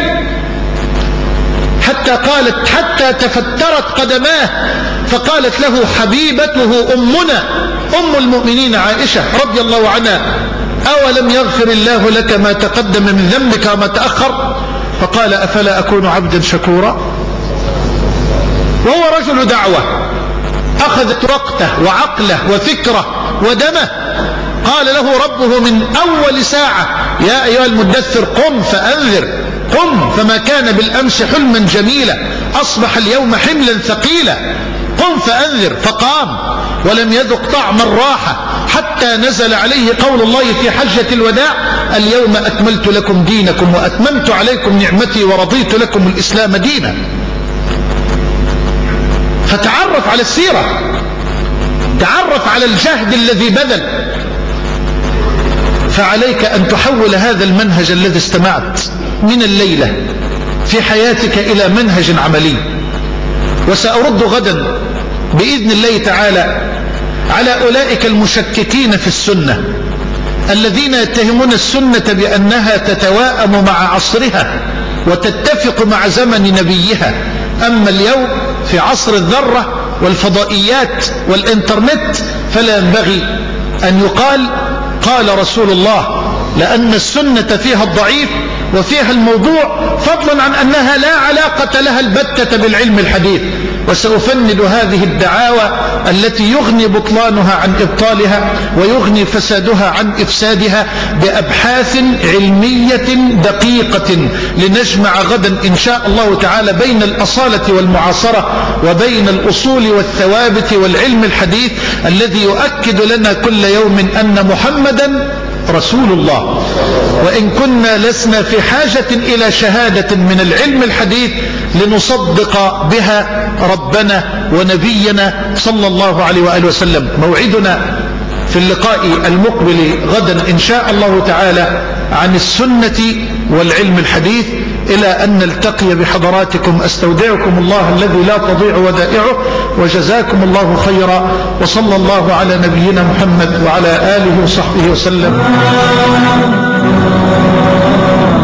حتى قالت حتى تفترت قدماه، فقالت له حبيبته أمنا أم المؤمنين عائشة رضي الله عنها: أولم يغفر الله لك ما تقدم من ذنبك وما تأخر؟ فقال: أفلا أكون عبدا شكورا؟ وهو رجل دعوة أخذت وقته وعقله وفكره ودمه. قال له ربه من أول ساعة: يا أيها المدثر قم فأنذر، قم فما كان بالأمس حلما جميلا أصبح اليوم حملا ثقيلا، قم فأنذر. فقام ولم يذق طعم الراحة حتى نزل عليه قول الله في حجة الوداع: اليوم أكملت لكم دينكم وأتممت عليكم نعمتي ورضيت لكم الإسلام دينا. فتعرف على السيرة، تعرف على الجهد الذي بذل. فعليك أن تحول هذا المنهج الذي استمعت من الليلة في حياتك إلى منهج عملي. وسأرد غدا بإذن الله تعالى على أولئك المشككين في السنة الذين يتهمون السنة بأنها تتواءم مع عصرها وتتفق مع زمن نبيها. أما اليوم في عصر الذرة والفضائيات والإنترنت فلا ينبغي أن يقال قال رسول الله، لأن السنة فيها الضعيف وفيها الموضوع، فضلا عن أنها لا علاقة لها البتة بالعلم الحديث. وسأفند هذه الدعاوى التي يغني بطلانها عن إبطالها ويغني فسادها عن إفسادها بأبحاث علمية دقيقة، لنجمع غدا إن شاء الله تعالى بين الأصالة والمعاصرة وبين الأصول والثوابت والعلم الحديث الذي يؤكد لنا كل يوم أن محمدا رسول الله. وإن كنا لسنا في حاجة إلى شهادة من العلم الحديث لنصدق بها ربنا ونبينا صلى الله عليه وآله وسلم. موعدنا في اللقاء المقبل غدا إن شاء الله تعالى عن السنة والعلم الحديث. إلى أن نلتقي بحضراتكم أستودعكم الله الذي لا تضيع ودائعه، وجزاكم الله خيرا، وصلى الله على نبينا محمد وعلى آله وصحبه وسلم.